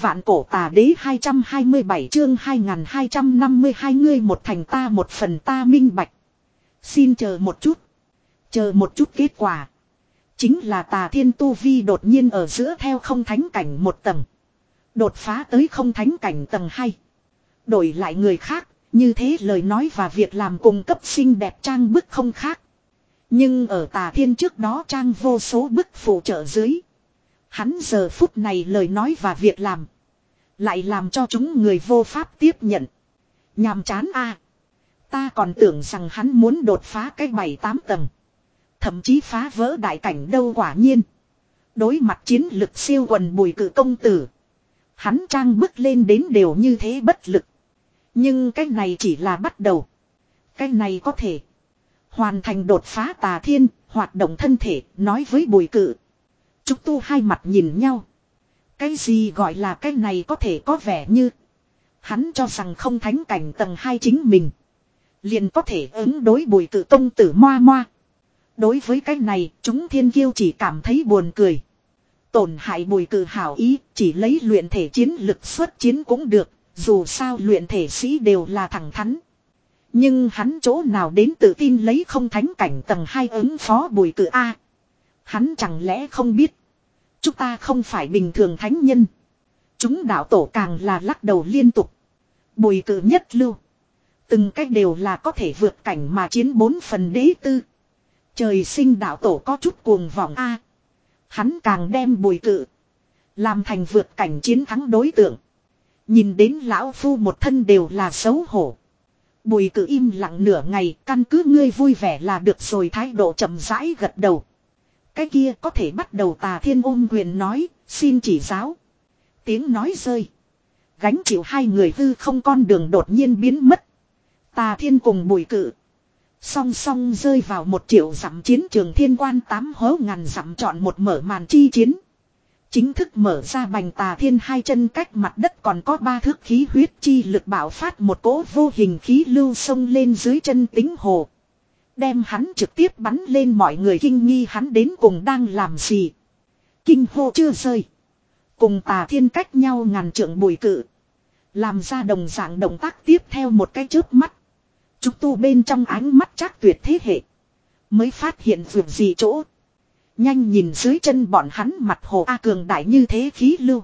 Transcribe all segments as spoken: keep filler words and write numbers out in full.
Vạn cổ tà đế hai trăm hai mươi bảy chương hai nghìn hai trăm năm mươi hai ngươi một thành ta một phần ta minh bạch. Xin chờ một chút. Chờ một chút kết quả. Chính là tà thiên tu vi đột nhiên ở giữa theo không thánh cảnh một tầng. Đột phá tới không thánh cảnh tầng hai. Đổi lại người khác, như thế lời nói và việc làm cùng cấp xinh đẹp trang bức không khác. Nhưng ở tà thiên trước đó trang vô số bức phụ trợ dưới. Hắn giờ phút này lời nói và việc làm. Lại làm cho chúng người vô pháp tiếp nhận. Nhàm chán a à. Ta còn tưởng rằng hắn muốn đột phá cái bảy tám tầng. Thậm chí phá vỡ đại cảnh đâu quả nhiên. Đối mặt chiến lực siêu quần Bùi Cự công tử. Hắn trang bức lên đến đều như thế bất lực. Nhưng cái này chỉ là bắt đầu. Cái này có thể. Hoàn thành đột phá tà thiên, hoạt động thân thể, nói với Bùi Cự. Chúng tu hai mặt nhìn nhau. Cái gì gọi là cái này có thể có vẻ như. Hắn cho rằng không thánh cảnh tầng hai chính mình. Liền có thể ứng đối Bùi Cự công tử moa moa. Đối với cái này, chúng thiên kiêu chỉ cảm thấy buồn cười. Tổn hại Bùi Cự hảo ý, chỉ lấy luyện thể chiến lực xuất chiến cũng được. Dù sao luyện thể sĩ đều là thẳng thắn. Nhưng hắn chỗ nào đến tự tin lấy không thánh cảnh tầng hai ứng phó Bùi Cự A. Hắn chẳng lẽ không biết. Chúng ta không phải bình thường thánh nhân. Chúng đạo tổ càng là lắc đầu liên tục. Bùi Cự nhất lưu. Từng cách đều là có thể vượt cảnh mà chiến bốn phần đế tư. Trời sinh đạo tổ có chút cuồng vọng A. Hắn càng đem Bùi Cự làm thành vượt cảnh chiến thắng đối tượng. Nhìn đến lão phu một thân đều là xấu hổ. Bùi Cự im lặng nửa ngày, căn cứ ngươi vui vẻ là được rồi, thái độ chậm rãi gật đầu. Cái kia có thể bắt đầu. Tà thiên ôm quyền nói, xin chỉ giáo. Tiếng nói rơi. Gánh chịu hai người hư không con đường đột nhiên biến mất. Tà thiên cùng Bùi Cự song song rơi vào một triệu dặm chiến trường thiên quan tám hố ngàn dặm chọn một mở màn chi chiến. Chính thức mở ra bành tà thiên hai chân cách mặt đất còn có ba thước khí huyết chi lực bạo phát một cỗ vô hình khí lưu sông lên dưới chân tính hồ. Đem hắn trực tiếp bắn lên, mọi người kinh nghi hắn đến cùng đang làm gì. Kinh hô chưa rơi. Cùng tà thiên cách nhau ngàn trượng Bùi Cự làm ra đồng dạng động tác tiếp theo một cái chớp mắt. Chúng tu bên trong ánh mắt chắc tuyệt thế hệ. Mới phát hiện vượt gì chỗ. Nhanh nhìn dưới chân bọn hắn mặt hồ A cường đại như thế khí lưu.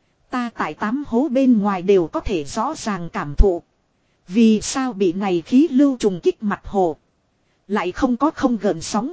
Ta tại tám hố bên ngoài đều có thể rõ ràng cảm thụ. Vì sao bị này khí lưu trùng kích mặt hồ. Lại không có không gợn sóng.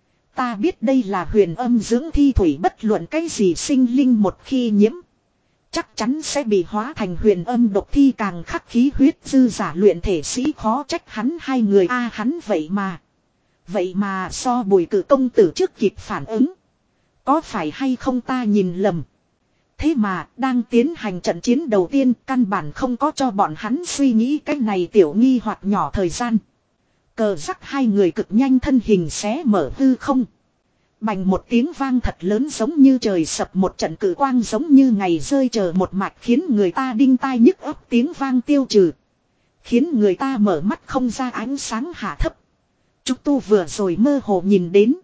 Ta biết đây là huyền âm dưỡng thi thủy, bất luận cái gì sinh linh một khi nhiễm. Chắc chắn sẽ bị hóa thành huyền âm độc thi, càng khắc khí huyết dư giả luyện thể sĩ khó trách hắn hai người a hắn vậy mà. Vậy mà so Bùi Cự công tử trước kịp phản ứng. Có phải hay không ta nhìn lầm. Thế mà đang tiến hành trận chiến đầu tiên căn bản không có cho bọn hắn suy nghĩ cái này tiểu nghi hoặc nhỏ thời gian. Cờ rắc hai người cực nhanh thân hình xé mở hư không. Bành một tiếng vang thật lớn giống như trời sập, một trận cử quang giống như ngày rơi chờ một mạch khiến người ta đinh tai nhức ấp, tiếng vang tiêu trừ. Khiến người ta mở mắt không ra, ánh sáng hạ thấp. Trúc Tu vừa rồi mơ hồ nhìn đến.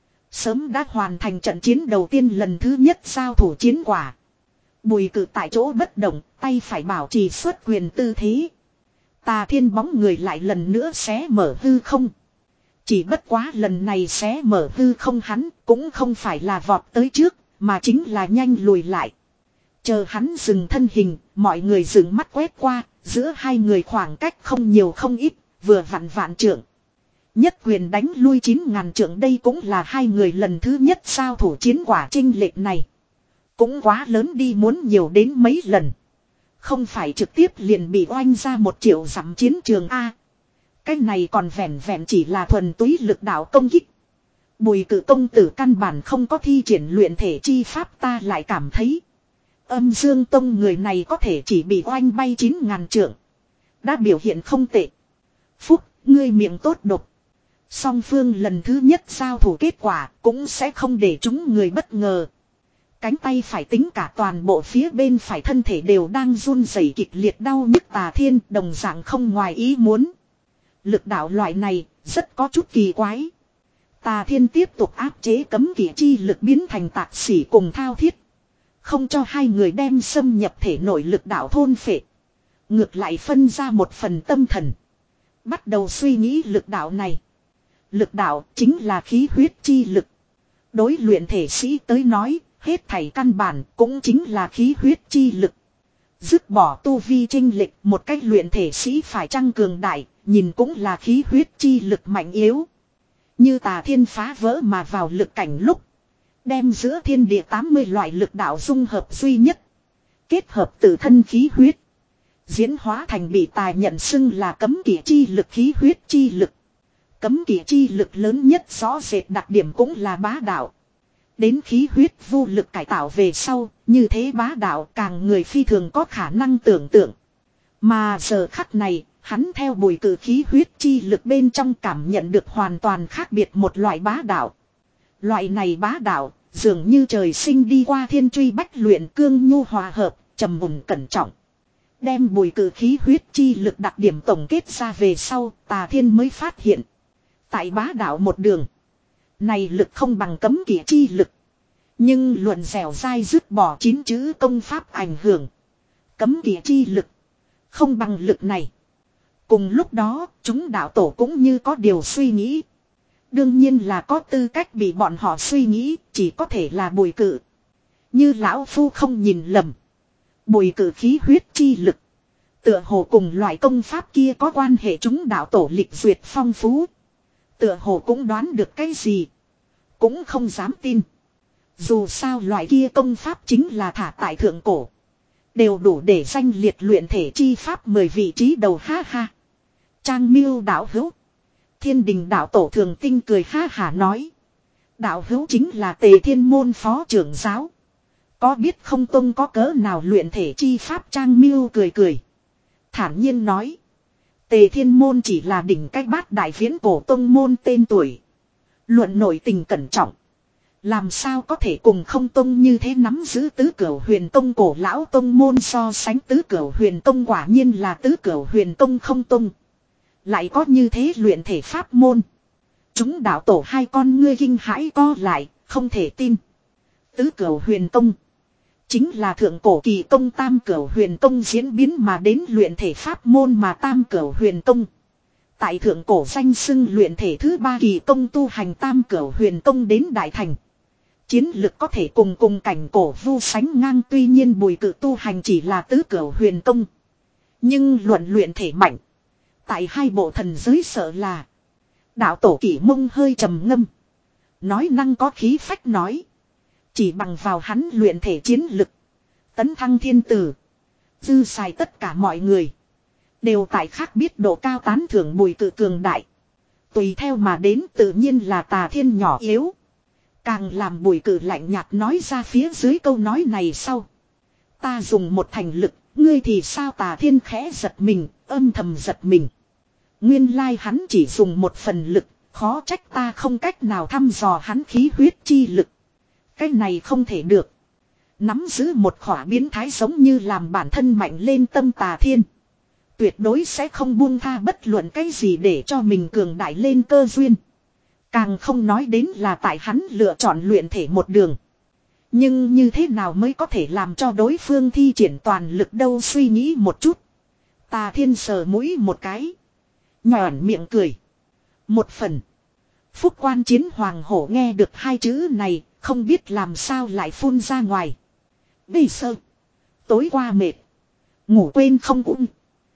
Sớm đã hoàn thành trận chiến đầu tiên lần thứ nhất giao thủ chiến quả. Bùi Cự tại chỗ bất động, tay phải bảo trì xuất quyền tư thế. Tà thiên bóng người lại lần nữa xé mở hư không. Chỉ bất quá lần này xé mở hư không hắn cũng không phải là vọt tới trước, mà chính là nhanh lùi lại. Chờ hắn dừng thân hình, mọi người dừng mắt quét qua, giữa hai người khoảng cách không nhiều không ít, vừa vặn vạn trượng. Nhất quyền đánh lui chín ngàn trượng, đây cũng là hai người lần thứ nhất giao thủ chiến quả, chênh lệch này cũng quá lớn đi, muốn nhiều đến mấy lần. Không phải trực tiếp liền bị oanh ra một triệu dặm chiến trường A. Cái này còn vẹn vẹn chỉ là thuần túy lực đạo công kích. Bùi Cự công tử căn bản không có thi triển luyện thể chi pháp, ta lại cảm thấy Âm Dương Tông người này có thể chỉ bị oanh bay chín ngàn trượng đã biểu hiện không tệ. Phúc, ngươi miệng tốt độc. Song phương lần thứ nhất giao thủ kết quả cũng sẽ không để chúng người bất ngờ. Cánh tay phải tính cả toàn bộ phía bên phải thân thể đều đang run rẩy kịch liệt, đau nhức. Tà thiên đồng dạng không ngoài ý muốn. Lực đạo loại này rất có chút kỳ quái. Tà thiên tiếp tục áp chế cấm kỵ chi lực biến thành tạc xỉ cùng thao thiết. Không cho hai người đem xâm nhập thể nội lực đạo thôn phệ. Ngược lại phân ra một phần tâm thần. Bắt đầu suy nghĩ lực đạo này. Lực đạo chính là khí huyết chi lực. Đối luyện thể sĩ tới nói, hết thảy căn bản cũng chính là khí huyết chi lực. Dứt bỏ tu vi chênh lệch, một cách luyện thể sĩ phải chăng cường đại, nhìn cũng là khí huyết chi lực mạnh yếu. Như Tà Thiên phá vỡ mà vào lực cảnh lúc, đem giữa thiên địa tám mươi loại lực đạo dung hợp duy nhất, kết hợp tự thân khí huyết, diễn hóa thành bị tài nhận xưng là cấm kỵ chi lực khí huyết chi lực. Cấm kỵ chi lực lớn nhất rõ rệt đặc điểm cũng là bá đạo. Đến khí huyết vô lực cải tạo về sau, như thế bá đạo càng người phi thường có khả năng tưởng tượng. Mà giờ khắc này, hắn theo bùi cử khí huyết chi lực bên trong cảm nhận được hoàn toàn khác biệt một loại bá đạo. Loại này bá đạo, dường như trời sinh đi qua thiên truy bách luyện cương nhu hòa hợp, trầm mùng cẩn trọng. Đem bùi cử khí huyết chi lực đặc điểm tổng kết ra về sau, Tà Thiên mới phát hiện. Tại bá đạo một đường, này lực không bằng cấm kỵ chi lực. Nhưng luận dẻo dai dứt bỏ chín chữ công pháp ảnh hưởng. Cấm kỵ chi lực không bằng lực này. Cùng lúc đó, chúng đạo tổ cũng như có điều suy nghĩ. Đương nhiên là có tư cách bị bọn họ suy nghĩ, chỉ có thể là bùi cử. Như lão phu không nhìn lầm. Bùi cử khí huyết chi lực. Tựa hồ cùng loại công pháp kia có quan hệ, chúng đạo tổ lịch duyệt phong phú. Tựa hồ cũng đoán được cái gì. Cũng không dám tin. Dù sao loại kia công pháp chính là thả tại thượng cổ. Đều đủ để danh liệt luyện thể chi pháp mười vị trí đầu, ha ha. Trang Miêu đạo hữu. Thiên Đình đạo tổ thường tinh cười ha hả nói. Đạo hữu chính là Tề Thiên môn phó trưởng giáo. Có biết không tông có cỡ nào luyện thể chi pháp? Trang Miêu cười cười. Thản nhiên nói. Tề Thiên môn chỉ là đỉnh cách bát đại viễn cổ tông môn tên tuổi. Luận nội tình cẩn trọng. Làm sao có thể cùng không tông như thế nắm giữ tứ cửu huyền tông cổ lão tông môn so sánh. Tứ cửu huyền tông quả nhiên là tứ cửu huyền tông không tông. Lại có như thế luyện thể pháp môn. Chúng đạo tổ hai con ngươi kinh hãi co lại, không thể tin. Tứ cửu huyền tông chính là thượng cổ kỳ công tam cửu huyền tông diễn biến mà đến luyện thể pháp môn, mà tam cửu huyền tông tại thượng cổ danh xưng luyện thể thứ ba kỳ công, tu hành tam cửu huyền tông đến đại thành. Chiến lực có thể cùng cùng cảnh cổ vu sánh ngang, tuy nhiên bùi cử tu hành chỉ là tứ cửu huyền tông. Nhưng luận luyện thể mạnh. Tại hai bộ thần giới sợ là. Đạo tổ Kỷ Mông hơi trầm ngâm. Nói năng có khí phách nói. Chỉ bằng vào hắn luyện thể chiến lực. Tấn thăng thiên tử. Dư xài tất cả mọi người. Đều tại khác biết độ cao tán thưởng bùi cử cường đại. Tùy theo mà đến tự nhiên là Tà Thiên nhỏ yếu. Càng làm bùi cử lạnh nhạt nói ra phía dưới câu nói này sau. Ta dùng một thành lực, ngươi thì sao? Tà Thiên khẽ giật mình, âm thầm giật mình. Nguyên lai hắn chỉ dùng một phần lực, khó trách ta không cách nào thăm dò hắn khí huyết chi lực. Cái này không thể được. Nắm giữ một khỏa biến thái giống như làm bản thân mạnh lên tâm Tà Thiên. Tuyệt đối sẽ không buông tha bất luận cái gì để cho mình cường đại lên cơ duyên. Càng không nói đến là tại hắn lựa chọn luyện thể một đường. Nhưng như thế nào mới có thể làm cho đối phương thi triển toàn lực đâu? Suy nghĩ một chút. Tà Thiên sờ mũi một cái. Nhòn miệng cười. Một phần. Phúc Quan Chiến Hoàng Hổ nghe được hai chữ này, không biết làm sao lại phun ra ngoài. Bây sơ. Tối qua mệt. Ngủ quên không cũng.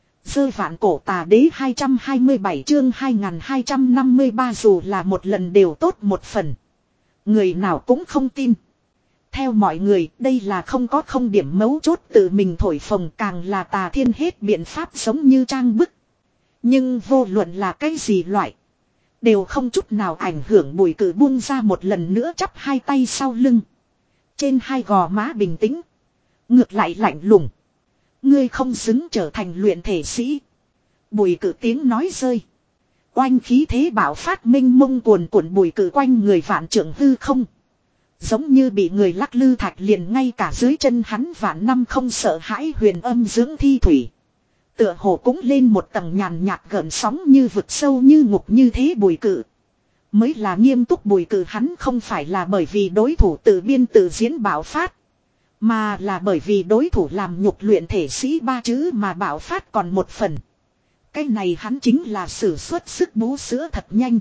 Dơ vạn cổ tà đế hai trăm hai mươi bảy chương hai nghìn hai trăm năm mươi ba, dù là một lần đều tốt một phần. Người nào cũng không tin. Theo mọi người, đây là không có không điểm mấu chốt tự mình thổi phồng, càng là Tà Thiên hết biện pháp giống như trang bức. Nhưng vô luận là cái gì loại, đều không chút nào ảnh hưởng bùi cử buông ra một lần nữa chắp hai tay sau lưng. Trên hai gò má bình tĩnh. Ngược lại lạnh lùng. Ngươi không xứng trở thành luyện thể sĩ. Bùi cử tiếng nói rơi. Oanh khí thế bạo phát minh mông cuồn cuộn bùi cử quanh người vạn trượng hư không. Giống như bị người lắc lư thạch, liền ngay cả dưới chân hắn vạn năm không sợ hãi huyền âm dưỡng thi thủy. Tựa hồ cũng lên một tầng nhàn nhạt gợn sóng như vực sâu như ngục như thế. Bùi cử mới là nghiêm túc. Bùi cử hắn không phải là bởi vì đối thủ tự biên tự diễn bạo phát, Mà là bởi vì đối thủ làm nhục luyện thể sĩ ba chữ mà bạo phát còn một phần. Cái này hắn chính là sử xuất sức bú sữa thật nhanh.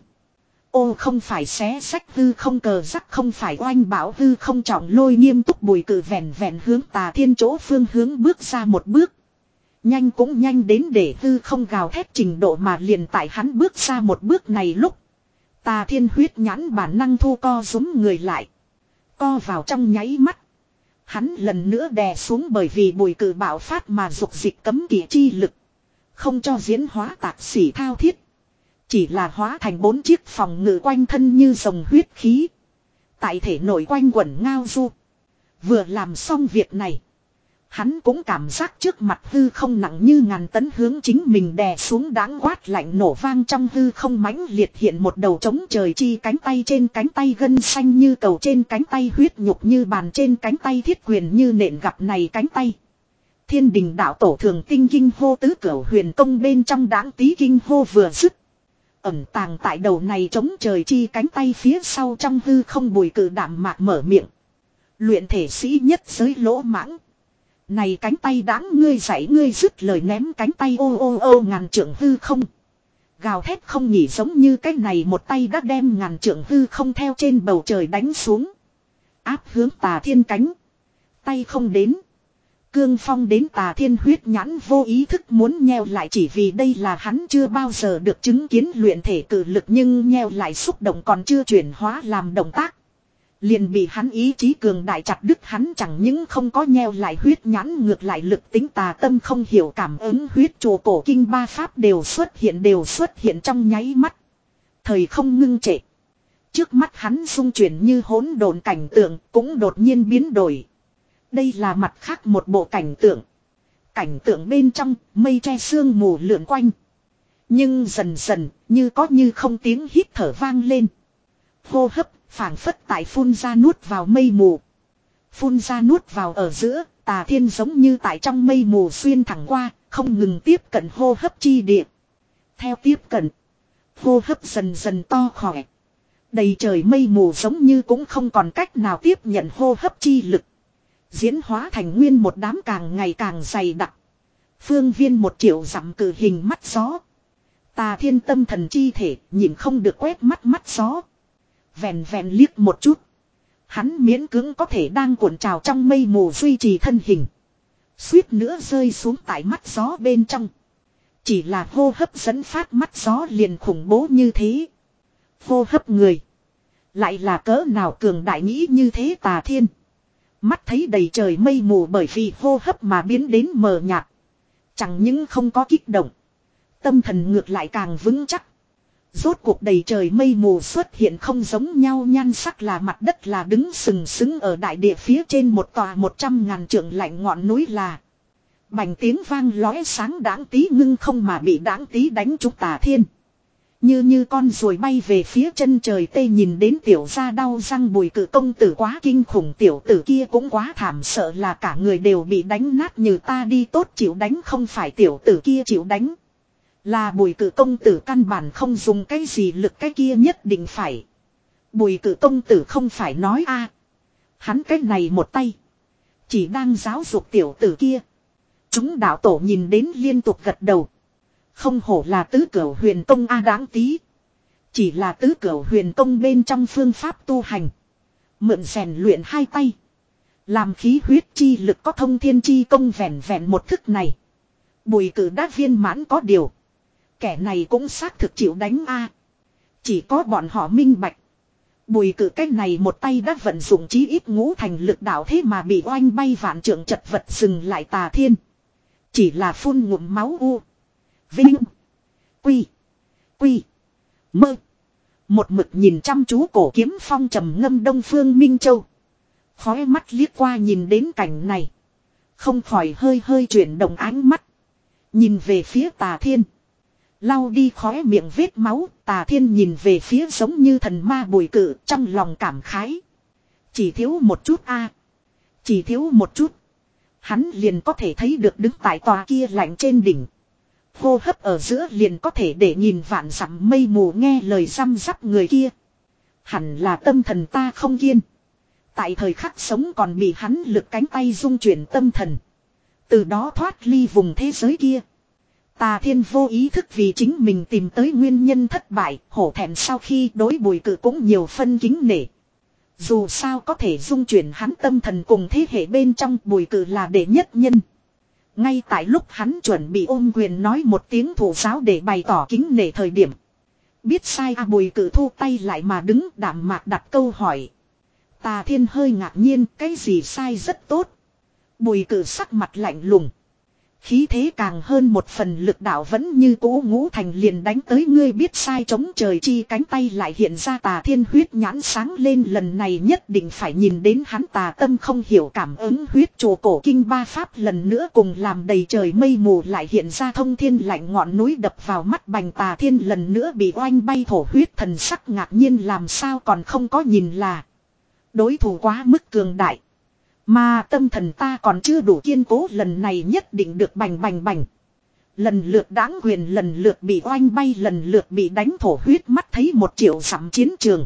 Ô không phải xé sách hư không cờ rắc không phải oanh bảo hư không trọng lôi nghiêm túc Bùi Cự vẹn vẹn hướng Tà Thiên chỗ phương hướng bước ra một bước. Nhanh cũng nhanh đến để hư không gào thét trình độ mà liền tại hắn bước ra một bước này lúc. Tà Thiên huyết nhãn bản năng thu co rúm người lại. Co vào trong nháy mắt. Hắn lần nữa đè xuống bởi vì Bùi Cự bạo phát mà dục dịch cấm kỵ chi lực. Không cho diễn hóa tạc sĩ thao thiết. Chỉ là hóa thành bốn chiếc phòng ngự quanh thân như rồng huyết khí. Tại thể nổi quanh quẩn ngao du. Vừa làm xong việc này. Hắn cũng cảm giác trước mặt hư không nặng như ngàn tấn hướng chính mình đè xuống đáng quát lạnh nổ vang trong hư không mãnh liệt hiện một đầu trống trời chi cánh tay trên cánh tay gân xanh như cầu trên cánh tay huyết nhục như bàn trên cánh tay thiết quyền như nện gặp này cánh tay. Thiên đình đạo tổ thường tinh kinh hô tứ cửu huyền công bên trong đáng tí kinh hô vừa dứt. Ẩn tàng tại đầu này trống trời chi cánh tay phía sau trong hư không Bùi Cự đạm mạc mở miệng. Luyện thể sĩ nhất giới lỗ mãng. Này cánh tay đáng ngươi dạy ngươi dứt lời ném cánh tay ô ô ô ngàn trượng hư không. Gào thét không nhỉ giống như cái này một tay đã đem ngàn trượng hư không theo trên bầu trời đánh xuống. Áp hướng Tà Thiên cánh. Tay không đến. Cương phong đến Tà Thiên huyết nhãn vô ý thức muốn nheo lại chỉ vì đây là hắn chưa bao giờ được chứng kiến luyện thể cử lực nhưng nheo lại xúc động còn chưa chuyển hóa làm động tác. Liền bị hắn ý chí cường đại chặt đứt hắn chẳng những không có nheo lại huyết nhãn ngược lại lực tính tà tâm không hiểu cảm ứng huyết chùa cổ kinh ba pháp đều xuất hiện đều xuất hiện trong nháy mắt. Thời không ngưng trệ. Trước mắt hắn xung chuyển như hỗn độn cảnh tượng cũng đột nhiên biến đổi. Đây là mặt khác một bộ cảnh tượng. Cảnh tượng bên trong mây tre sương mù lượn quanh. Nhưng dần dần như có như không tiếng hít thở vang lên. Hô hấp phảng phất tại phun ra nuốt vào mây mù. Phun ra nuốt vào ở giữa, Tà Thiên giống như tại trong mây mù xuyên thẳng qua, không ngừng tiếp cận hô hấp chi địa. Theo tiếp cận, hô hấp dần dần to khỏe. Đầy trời mây mù giống như cũng không còn cách nào tiếp nhận hô hấp chi lực. Diễn hóa thành nguyên một đám càng ngày càng dày đặc. Phương viên một triệu dặm cử hình mắt gió. Tà Thiên tâm thần chi thể nhìn không được quét mắt mắt gió. Vẹn vẹn liếc một chút. Hắn miễn cưỡng có thể đang cuộn trào trong mây mù duy trì thân hình. Suýt nữa rơi xuống tại mắt gió bên trong. Chỉ là hô hấp dẫn phát mắt gió liền khủng bố như thế. Hô hấp người. Lại là cỡ nào cường đại nghĩ như thế Tà Thiên. Mắt thấy đầy trời mây mù bởi vì hô hấp mà biến đến mờ nhạt. Chẳng những không có kích động. Tâm thần ngược lại càng vững chắc. Rốt cuộc đầy trời mây mù xuất hiện không giống nhau nhan sắc là mặt đất là đứng sừng sững ở đại địa phía trên một tòa một trăm ngàn trượng lạnh ngọn núi là. Bành tiếng vang lóe sáng đáng tí ngưng không mà bị đáng tí đánh trúng Tà Thiên. Như như con ruồi bay về phía chân trời tây nhìn đến tiểu gia đau răng Bùi Cự công tử quá kinh khủng tiểu tử kia cũng quá thảm sợ là cả người đều bị đánh nát như ta đi tốt chịu đánh không phải tiểu tử kia chịu đánh. Là Bùi Cự công tử căn bản không dùng cái gì lực cái kia nhất định phải. Bùi Cự công tử không phải nói a hắn cái này một tay. Chỉ đang giáo dục tiểu tử kia. Chúng đạo tổ nhìn đến liên tục gật đầu. Không hổ là tứ cửu huyền công a đáng tí. Chỉ là tứ cửu huyền công bên trong phương pháp tu hành. Mượn rèn luyện hai tay. Làm khí huyết chi lực có thông thiên chi công vẹn vẹn một thức này. Bùi Cự đã viên mãn có điều. Kẻ này cũng xác thực chịu đánh a. Chỉ có bọn họ minh bạch. Bùi Cự cái này một tay đã vận dụng chí ít ngũ thành lực đạo thế mà bị oanh bay vạn trượng chật vật dừng lại Tà Thiên. Chỉ là phun ngụm máu u. Vinh. Quy. Quy. Mơ. Một mực nhìn chăm chú cổ kiếm phong trầm ngâm Đông Phương Minh Châu. Khói mắt liếc qua nhìn đến cảnh này. Không khỏi hơi hơi chuyển động ánh mắt. Nhìn về phía Tà Thiên. Lau đi khóe miệng vết máu. Tà Thiên nhìn về phía giống như thần ma Bùi Cự trong lòng cảm khái. Chỉ thiếu một chút a Chỉ thiếu một chút. Hắn liền có thể thấy được đứng tại tòa kia lạnh trên đỉnh. Hô hấp ở giữa liền có thể để nhìn vạn dặm mây mù nghe lời răm rắp người kia. Hẳn là tâm thần ta không kiên. tại thời khắc sống còn bị hắn lực cánh tay dung chuyển tâm thần. Từ đó thoát ly vùng thế giới kia. Tà Thiên vô ý thức vì chính mình tìm tới nguyên nhân thất bại, hổ thẹn sau khi đối Bùi Cự cũng nhiều phân kính nể. Dù sao có thể dung chuyển hắn tâm thần cùng thế hệ bên trong, Bùi Cự là đệ nhất nhân. Ngay tại lúc hắn chuẩn bị ôm quyền nói một tiếng thủ giáo để bày tỏ kính nể thời điểm. Biết sai à, Bùi Cự thu tay lại mà đứng đạm mạc đặt câu hỏi. Tà Thiên hơi ngạc nhiên, cái gì sai rất tốt. Bùi Cự sắc mặt lạnh lùng. Khí thế càng hơn một phần, lực đạo vẫn như cũ, Ngũ Thành liền đánh tới ngươi biết sai, chống trời chi cánh tay lại hiện ra. Tà Thiên huyết nhãn sáng lên, lần này nhất định phải nhìn đến hắn. Tà tâm không hiểu cảm ứng huyết chùa cổ kinh ba pháp lần nữa cùng làm đầy trời mây mù lại hiện ra, thông thiên lạnh ngọn núi đập vào mắt bành. Tà Thiên lần nữa bị oanh bay, thổ huyết thần sắc ngạc nhiên, làm sao còn không có nhìn là đối thủ quá mức cường đại. Mà tâm thần ta còn chưa đủ kiên cố, lần này nhất định được bành bành bành. Lần lượt đáng quyền, lần lượt bị oanh bay, lần lượt bị đánh, thổ huyết mắt thấy một triệu dặm chiến trường.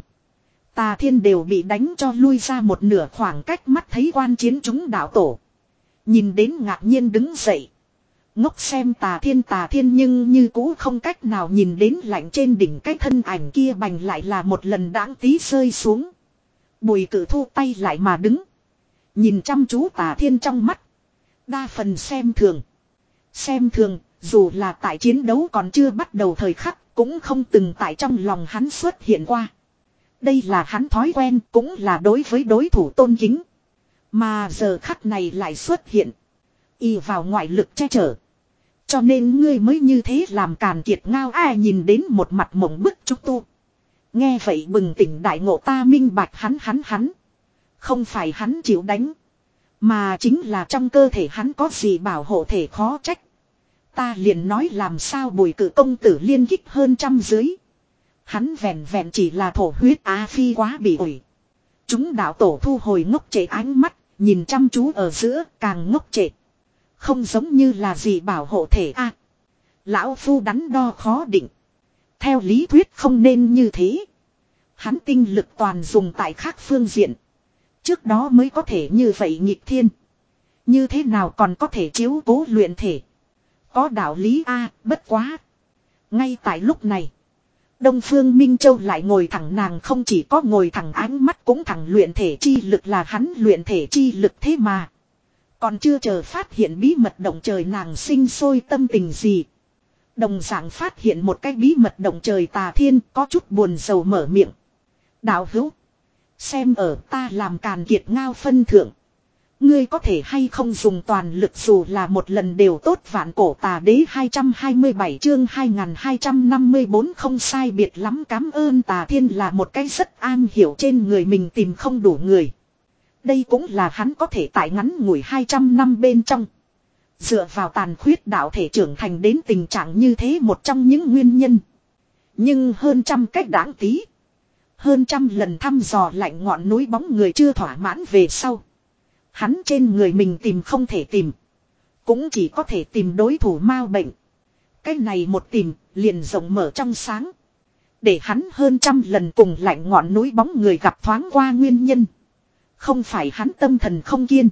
Tà Thiên đều bị đánh cho lui ra một nửa khoảng cách, mắt thấy quan chiến chúng đạo tổ. Nhìn đến ngạc nhiên đứng dậy. Ngốc xem Tà Thiên. Tà Thiên nhưng như cũ không cách nào nhìn đến lạnh trên đỉnh cái thân ảnh kia bành lại là một lần đáng tí rơi xuống. Bùi Cự thu tay lại mà đứng. Nhìn chăm chú Tà Thiên trong mắt. Đa phần xem thường. Xem thường, dù là tại chiến đấu còn chưa bắt đầu thời khắc, cũng không từng tại trong lòng hắn xuất hiện qua. Đây là hắn thói quen, cũng là đối với đối thủ tôn kính. Mà giờ khắc này lại xuất hiện. Y vào ngoại lực che chở. Cho nên ngươi mới như thế làm càn kiệt ngao. Ai nhìn đến một mặt mộng bức trúc tu. Nghe vậy bừng tỉnh đại ngộ, ta minh bạch hắn hắn hắn. Không phải hắn chịu đánh. Mà chính là trong cơ thể hắn có gì bảo hộ thể, khó trách. Ta liền nói làm sao Bùi Cự công tử liên kích hơn trăm dưới. Hắn vẹn vẹn chỉ là thổ huyết, á phi quá bị ủi. Chúng đạo tổ thu hồi ngốc trệ ánh mắt, nhìn chăm chú ở giữa càng ngốc trệ. Không giống như là gì bảo hộ thể a. Lão phu đắn đo khó định. Theo lý thuyết không nên như thế. Hắn tinh lực toàn dùng tại khác phương diện. Trước đó mới có thể như vậy nghịch thiên. Như thế nào còn có thể chiếu cố luyện thể. Có đạo lý a, bất quá. Ngay tại lúc này. Đông Phương Minh Châu lại ngồi thẳng, nàng không chỉ có ngồi thẳng, ánh mắt cũng thẳng, luyện thể chi lực là hắn luyện thể chi lực thế mà. Còn chưa chờ phát hiện bí mật động trời, nàng sinh sôi tâm tình gì. Đồng dạng phát hiện một cái bí mật động trời, Tà Thiên có chút buồn rầu mở miệng. Đạo hữu. Xem ở ta làm càn kiệt ngao phân thượng. Ngươi có thể hay không dùng toàn lực, dù là một lần đều tốt. Vạn cổ tà đế hai trăm hai mươi bảy chương hai nghìn hai trăm năm mươi bốn không sai biệt lắm. Cám ơn. Tà Thiên là một cái rất an hiểu trên người mình tìm không đủ người. Đây cũng là hắn có thể tại ngắn ngủi hai trăm năm bên trong. Dựa vào tàn khuyết đạo thể trưởng thành đến tình trạng như thế một trong những nguyên nhân. Nhưng hơn trăm cách đáng tí. Hơn trăm lần thăm dò lạnh ngọn núi bóng người chưa thỏa mãn về sau. Hắn trên người mình tìm không thể tìm. Cũng chỉ có thể tìm đối thủ ma bệnh. Cái này một tìm liền rộng mở trong sáng. Để hắn hơn trăm lần cùng lạnh ngọn núi bóng người gặp thoáng qua nguyên nhân. Không phải hắn tâm thần không kiên.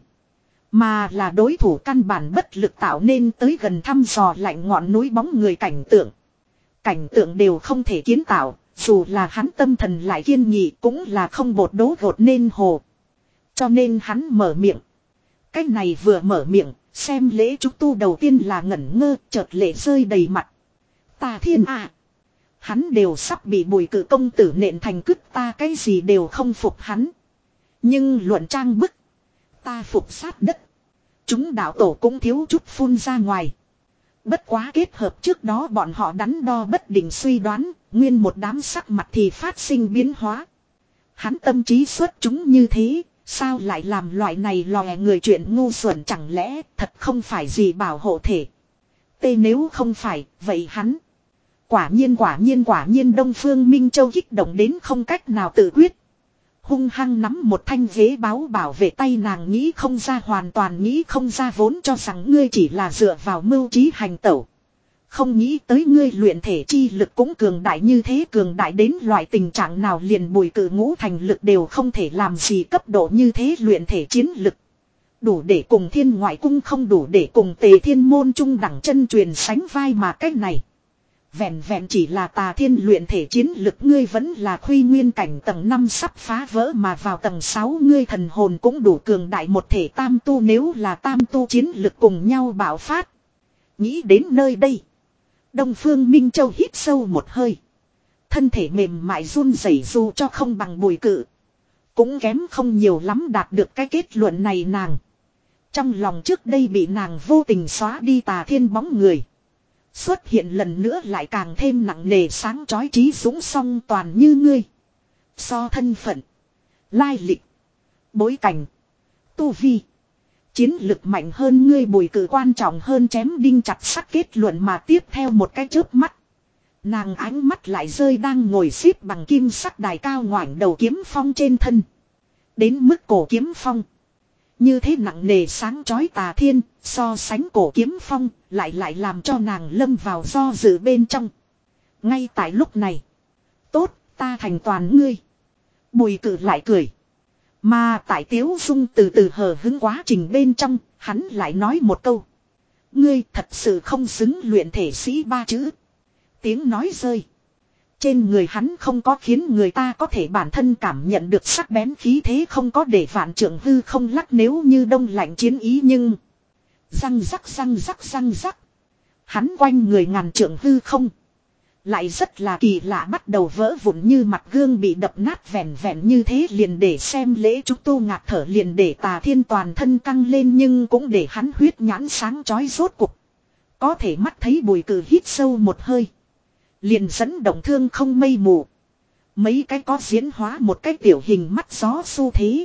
Mà là đối thủ căn bản bất lực tạo nên tới gần thăm dò lạnh ngọn núi bóng người cảnh tượng. Cảnh tượng đều không thể kiến tạo. Dù là hắn tâm thần lại kiên nghị cũng là không bột đố gột nên hồ. Cho nên hắn mở miệng. Cái này vừa mở miệng, xem lễ trúc tu đầu tiên là ngẩn ngơ, chợt lệ rơi đầy mặt. Tà Thiên à. Hắn đều sắp bị Bùi Cự công tử nện thành cứt, ta cái gì đều không phục hắn. Nhưng luận trang bức. Ta phục sát đất. Chúng đạo tổ cũng thiếu chút phun ra ngoài. Bất quá kết hợp trước đó bọn họ đắn đo bất định suy đoán, nguyên một đám sắc mặt thì phát sinh biến hóa. Hắn tâm trí xuất chúng như thế, sao lại làm loại này lòe người chuyện ngu xuẩn, chẳng lẽ thật không phải gì bảo hộ thể. Tê nếu không phải, vậy hắn. Quả nhiên quả nhiên quả nhiên. Đông Phương Minh Châu kích động đến không cách nào tự quyết. Hung hăng nắm một thanh ghế báo bảo vệ tay, nàng nghĩ không ra, hoàn toàn nghĩ không ra, vốn cho rằng ngươi chỉ là dựa vào mưu trí hành tẩu. Không nghĩ tới ngươi luyện thể chi lực cũng cường đại như thế, cường đại đến loại tình trạng nào liền Bùi Cử ngũ thành lực đều không thể làm gì, cấp độ như thế luyện thể chiến lực. Đủ để cùng Thiên Ngoại Cung, không đủ để cùng Tề Thiên môn trung đẳng chân truyền sánh vai, mà cách này. Vẹn vẹn chỉ là Tà Thiên luyện thể chiến lực ngươi vẫn là Khuy Nguyên cảnh tầng năm sắp phá vỡ, mà vào tầng sáu ngươi thần hồn cũng đủ cường đại một thể tam tu, nếu là tam tu chiến lực cùng nhau bạo phát. Nghĩ đến nơi đây, Đông Phương Minh Châu hít sâu một hơi. Thân thể mềm mại run rẩy, dù cho không bằng Bùi Cự, cũng kém không nhiều lắm đạt được cái kết luận này. Nàng trong lòng trước đây bị nàng vô tình xóa đi Tà Thiên bóng người xuất hiện lần nữa, lại càng thêm nặng nề sáng chói. Trí dũng song toàn như ngươi, so thân phận, lai lịch, bối cảnh, tu vi, chiến lực mạnh hơn ngươi Bùi Cự quan trọng hơn chém đinh chặt sắt kết luận, mà tiếp theo một cái chớp mắt, nàng ánh mắt lại rơi đang ngồi xếp bằng kim sắc đài cao ngoảnh đầu kiếm phong trên thân. Đến mức cổ kiếm phong như thế nặng nề sáng chói Tà Thiên, so sánh cổ kiếm phong lại lại làm cho nàng lâm vào do dự bên trong. Ngay tại lúc này, tốt, ta thành toàn ngươi. Bùi Cự lại cười. Mà tại Tiếu Dung từ từ hờ hứng quá trình bên trong, hắn lại nói một câu. Ngươi thật sự không xứng luyện thể sĩ ba chữ. Tiếng nói rơi. Trên người hắn không có khiến người ta có thể bản thân cảm nhận được sắc bén khí thế, không có để vạn trượng hư không lắc nếu như đông lạnh chiến ý, nhưng răng rắc răng rắc răng rắc. Hắn quanh người ngàn trượng hư không lại rất là kỳ lạ bắt đầu vỡ vụn như mặt gương bị đập nát, vẹn vẹn như thế liền để xem lễ chúng tu ngạt thở, liền để Tà Thiên toàn thân căng lên, nhưng cũng để hắn huyết nhãn sáng chói. Rốt cục có thể mắt thấy Bùi Cự hít sâu một hơi, liền dẫn động thương không mây mù, mấy cái có diễn hóa một cái tiểu hình mắt gió xu thế.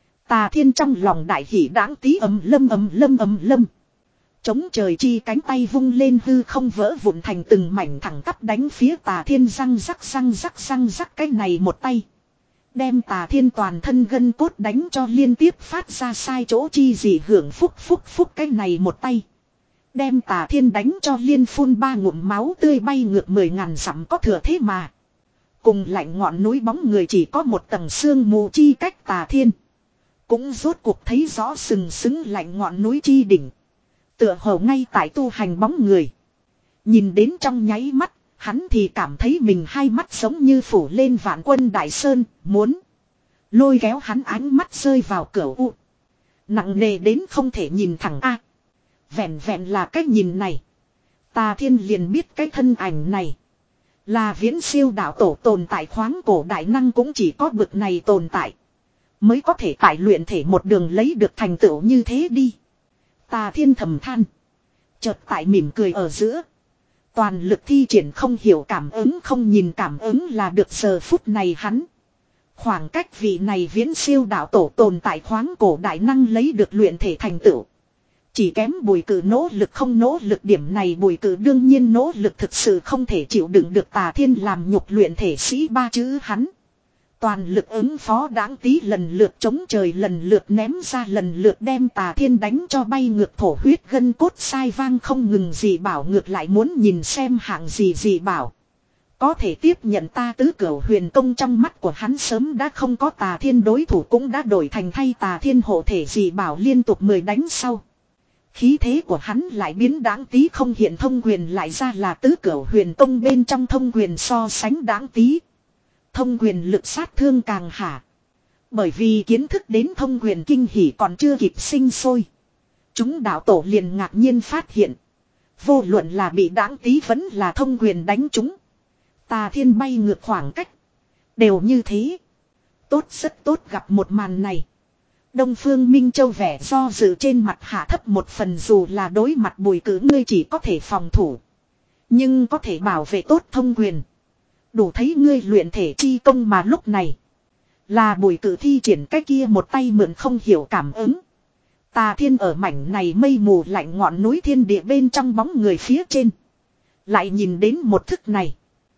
Tà Thiên trong lòng đại hỉ đãng tí ầm lâm ầm lâm ầm lâm. Chống trời chi cánh tay vung lên, hư không vỡ vụn thành từng mảnh thẳng tắp đánh phía Tà Thiên, răng rắc răng rắc răng rắc. Cái này một tay đem Tà Thiên toàn thân gân cốt đánh cho liên tiếp phát ra sai chỗ chi gì hưởng phúc phúc phúc. Cái này một tay đem Tà Thiên đánh cho liên phun ba ngụm máu tươi, bay ngược mười ngàn dặm có thừa. Thế mà cùng lạnh ngọn núi bóng người chỉ có một tầng sương mù chi cách, Tà Thiên cũng rốt cuộc thấy rõ sừng sững lạnh ngọn núi chi đỉnh, tựa hồ ngay tại tu hành bóng người. Nhìn đến trong nháy mắt, hắn thì cảm thấy mình hai mắt giống như phủ lên vạn quân đại sơn, muốn lôi kéo hắn ánh mắt rơi vào cửa u. Nặng nề đến không thể nhìn thẳng a. Vẹn vẹn là cái nhìn này, Tà Thiên liền biết cái thân ảnh này là viễn siêu đạo tổ tồn tại, khoáng cổ đại năng cũng chỉ có bực này tồn tại mới có thể tại luyện thể một đường lấy được thành tựu như thế đi. Tà Thiên thầm than, chợt tại mỉm cười ở giữa, toàn lực thi triển không hiểu cảm ứng không nhìn cảm ứng là được. Giờ phút này hắn khoảng cách vị này viễn siêu đạo tổ tồn tại khoáng cổ đại năng lấy được luyện thể thành tựu chỉ kém Bùi Cự nỗ lực không nỗ lực. Điểm này Bùi Cự đương nhiên nỗ lực, thực sự không thể chịu đựng được Tà Thiên làm nhục luyện thể sĩ ba chữ. Hắn toàn lực ứng phó đãng tí, lần lượt chống trời lần lượt ném ra, lần lượt đem Tà Thiên đánh cho bay ngược, thổ huyết gân cốt sai vang không ngừng. Dị bảo ngược lại muốn nhìn xem hạng gì dị bảo có thể tiếp nhận ta tứ cửu huyền công. Trong mắt của hắn sớm đã không có Tà Thiên đối thủ, cũng đã đổi thành thay Tà Thiên hộ thể dị bảo. Liên tục mười đánh sau, khí thế của hắn lại biến đãng tí không hiện. Thông quyền lại ra là tứ cửu huyền công bên trong thông quyền so sánh đãng tí, thông quyền lực sát thương càng hả. Bởi vì kiến thức đến thông quyền kinh hỉ còn chưa kịp sinh sôi, chúng đạo tổ liền ngạc nhiên phát hiện, vô luận là bị đãng tí vẫn là thông quyền đánh chúng, Tà Thiên bay ngược khoảng cách đều như thế. Tốt, rất tốt. Gặp một màn này, Đông Phương Minh Châu vẻ do dự trên mặt hạ thấp một phần. Dù là đối mặt Bùi Cự, ngươi chỉ có thể phòng thủ, nhưng có thể bảo vệ tốt thông quyền, đủ thấy ngươi luyện thể chi công. Mà lúc này là Bùi Cự thi triển cái kia một tay mượn không hiểu cảm ứng. Tà Thiên ở mảnh này mây mù lạnh ngọn núi thiên địa bên trong bóng người phía trên, lại nhìn đến một thức này.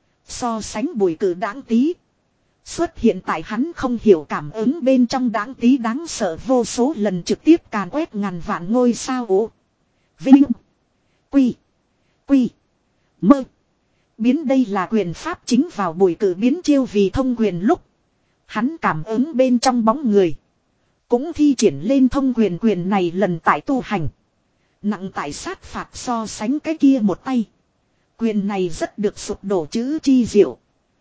So sánh Bùi Cự đãng tí, xuất hiện tại hắn không hiểu cảm ứng bên trong đãng tí đáng sợ vô số lần, trực tiếp càn quét ngàn vạn ngôi sao. Ồ, Vinh, Quy, Quy, Mơ. Biến đây là quyền pháp chính vào bùi cử biến chiêu vì thông quyền lúc. Hắn cảm ứng bên trong bóng người. Cũng thi triển lên thông quyền quyền này lần tại tu hành. Nặng tại sát phạt so sánh cái kia một tay. Quyền này rất được sụp đổ chữ chi diệu.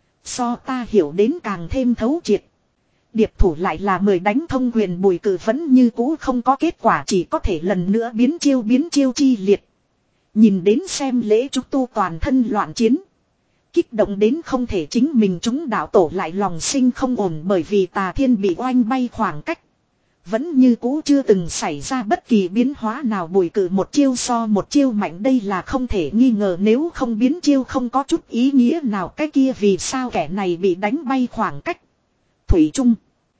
So ta hiểu đến càng thêm thấu triệt. Điệp thủ lại là mời đánh thông quyền bùi cử vẫn như cũ không có kết quả, chỉ có thể lần nữa biến chiêu biến chiêu chi liệt. Nhìn đến xem lễ trúc tu toàn thân loạn chiến. Kích động đến không thể chính mình chúng đạo tổ lại lòng sinh không ổn, bởi vì Tà Thiên bị oanh bay khoảng cách. Vẫn như cũ chưa từng xảy ra bất kỳ biến hóa nào, bùi cử một chiêu so một chiêu mạnh, đây là không thể nghi ngờ, nếu không biến chiêu không có chút ý nghĩa nào, cái kia vì sao kẻ này bị đánh bay khoảng cách. Thủy chung.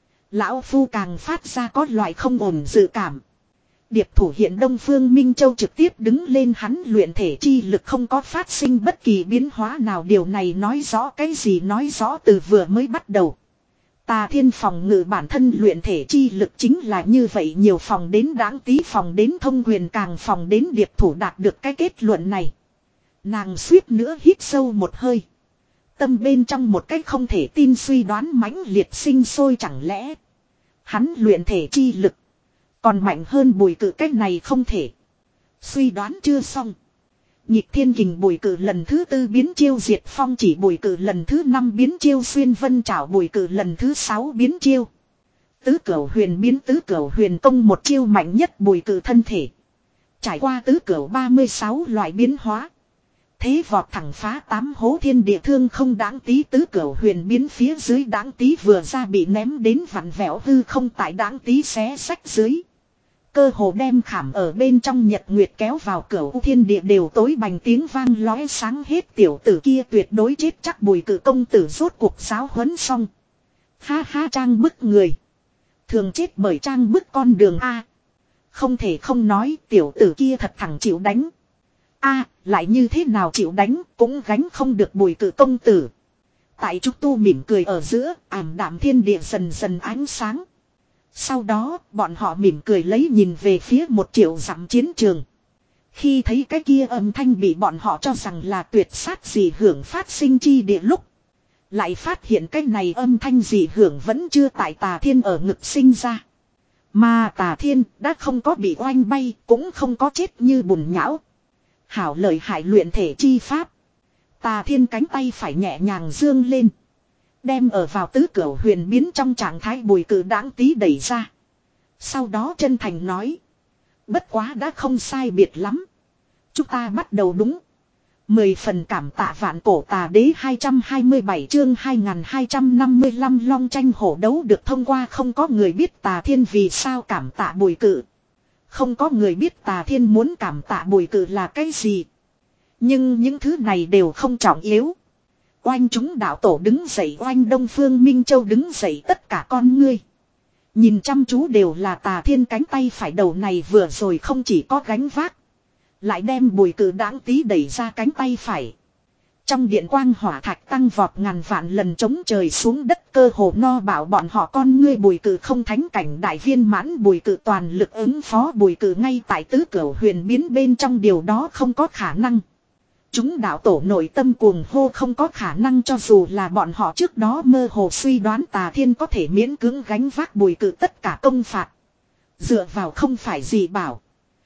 Lão Phu càng phát ra có loại không ổn dự cảm. Điệp thủ hiện Đông Phương Minh Châu trực tiếp đứng lên, hắn luyện thể chi lực không có phát sinh bất kỳ biến hóa nào, điều này nói rõ cái gì? Nói rõ từ vừa mới bắt đầu Tà Thiên phòng ngự bản thân luyện thể chi lực chính là như vậy, nhiều phòng đến đáng tí, phòng đến thông quyền, càng phòng đến điệp thủ đạt được cái kết luận này. Nàng suýt nữa hít sâu một hơi. Tâm bên trong một cách không thể tin suy đoán mãnh liệt sinh sôi, chẳng lẽ hắn luyện thể chi lực còn mạnh hơn bùi cử? Cách này không thể. Suy đoán chưa xong. Nhịp thiên kình bùi cử lần thứ tư biến chiêu diệt phong chỉ bùi cử lần thứ năm biến chiêu xuyên vân trảo bùi cử lần thứ sáu biến chiêu tứ cửu huyền biến tứ cửu huyền công, một chiêu mạnh nhất bùi cử thân thể. Trải qua tứ cửu ba mươi sáu loại biến hóa. Thế vọt thẳng phá tám hố thiên địa, thương không đáng tí, tứ cửu huyền biến phía dưới đáng tí vừa ra bị ném đến vặn vẹo hư không tại đáng tí xé sách dưới. Cơ hồ đem khảm ở bên trong nhật nguyệt kéo vào cửu thiên địa đều tối bành, tiếng vang lóe sáng hết, tiểu tử kia tuyệt đối chết chắc, bùi cử công tử rốt cuộc giáo huấn xong. Ha ha, trang bức người. Thường chết bởi trang bức con đường A. Không thể không nói tiểu tử kia thật thẳng chịu đánh. A, lại như thế nào chịu đánh cũng gánh không được bùi cử công tử. Tại trúc tu mỉm cười ở giữa, ảm đạm thiên địa dần dần ánh sáng. Sau đó, bọn họ mỉm cười lấy nhìn về phía một triệu dặm chiến trường. Khi thấy cái kia âm thanh bị bọn họ cho rằng là tuyệt sát dị hưởng phát sinh chi địa lúc, lại phát hiện cái này âm thanh dị hưởng vẫn chưa tại Tà Thiên ở ngực sinh ra. Mà Tà Thiên đã không có bị oanh bay, cũng không có chết như bùn nhão. Hảo lợi hại luyện thể chi pháp. Tà Thiên cánh tay phải nhẹ nhàng dương lên, đem ở vào tứ cửu huyền biến trong trạng thái bùi cử đáng tí đẩy ra. Sau đó chân thành nói. Bất quá đã không sai biệt lắm. Chúng ta bắt đầu đúng. Mười phần cảm tạ vạn cổ tà đế. Hai trăm hai mươi bảy chương hai nghìn hai trăm năm mươi lăm long tranh hổ đấu được thông qua. Không có người biết Tà Thiên vì sao cảm tạ bùi cử. Không có người biết Tà Thiên muốn cảm tạ bùi cử là cái gì. Nhưng những thứ này đều không trọng yếu. Oanh chúng đạo tổ đứng dậy, oanh Đông Phương Minh Châu đứng dậy, tất cả con ngươi nhìn chăm chú đều là Tà Thiên cánh tay phải, đầu này vừa rồi không chỉ có gánh vác, lại đem bùi cử đáng tí đẩy ra cánh tay phải. Trong điện quang hỏa thạch tăng vọt ngàn vạn lần chống trời xuống đất, cơ hồ no bảo bọn họ con ngươi. Bùi cử không thánh cảnh đại viên mãn, bùi cử toàn lực ứng phó, bùi cử ngay tại tứ cửu huyền biến bên trong, điều đó không có khả năng. Chúng đạo tổ nội tâm cuồng hô không có khả năng, cho dù là bọn họ trước đó mơ hồ suy đoán Tà Thiên có thể miễn cưỡng gánh vác bùi cử tất cả công phạt. Dựa vào không phải gì bảo,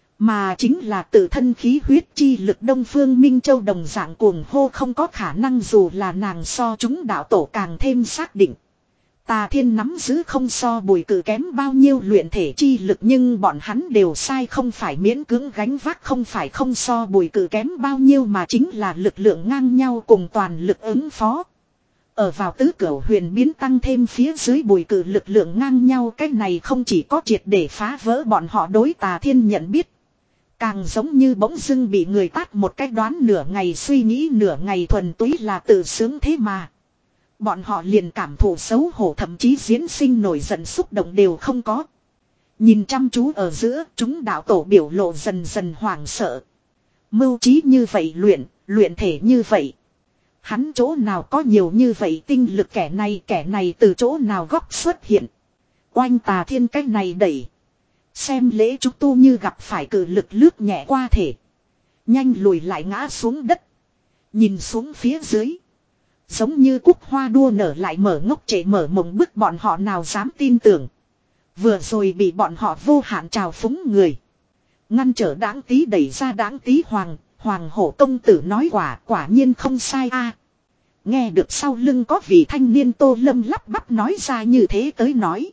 mà chính là tự thân khí huyết chi lực. Đông Phương Minh Châu đồng dạng cuồng hô không có khả năng, dù là nàng so chúng đạo tổ càng thêm xác định. Tà Thiên nắm giữ không so bùi cử kém bao nhiêu luyện thể chi lực, nhưng bọn hắn đều sai, không phải miễn cưỡng gánh vác, không phải không so bùi cử kém bao nhiêu, mà chính là lực lượng ngang nhau cùng toàn lực ứng phó. Ở vào tứ cửu huyền biến tăng thêm phía dưới bùi cử lực lượng ngang nhau, cái này không chỉ có triệt để phá vỡ bọn họ đối Tà Thiên nhận biết, càng giống như bỗng dưng bị người tát một cách, đoán nửa ngày suy nghĩ nửa ngày thuần túy là tự sướng thế mà. Bọn họ liền cảm thụ xấu hổ, thậm chí diễn sinh nổi giận xúc động đều không có. Nhìn chăm chú ở giữa, chúng đạo tổ biểu lộ dần dần hoảng sợ. Mưu trí như vậy luyện, luyện thể như vậy. Hắn chỗ nào có nhiều như vậy tinh lực, kẻ này kẻ này từ chỗ nào góc xuất hiện. Oanh Tà Thiên cách này đẩy. Xem lễ trúc tu như gặp phải cử lực lướt nhẹ qua thể. Nhanh lùi lại ngã xuống đất. Nhìn xuống phía dưới. Giống như cúc hoa đua nở lại mở ngốc trễ mở mộng bức bọn họ nào dám tin tưởng. Vừa rồi bị bọn họ vô hạn trào phúng người. Ngăn trở đáng tí đẩy ra đáng tí hoàng, hoàng hổ công tử nói quả quả nhiên không sai a. Nghe được sau lưng có vị thanh niên Tô Lâm lắp bắp nói ra như thế tới nói.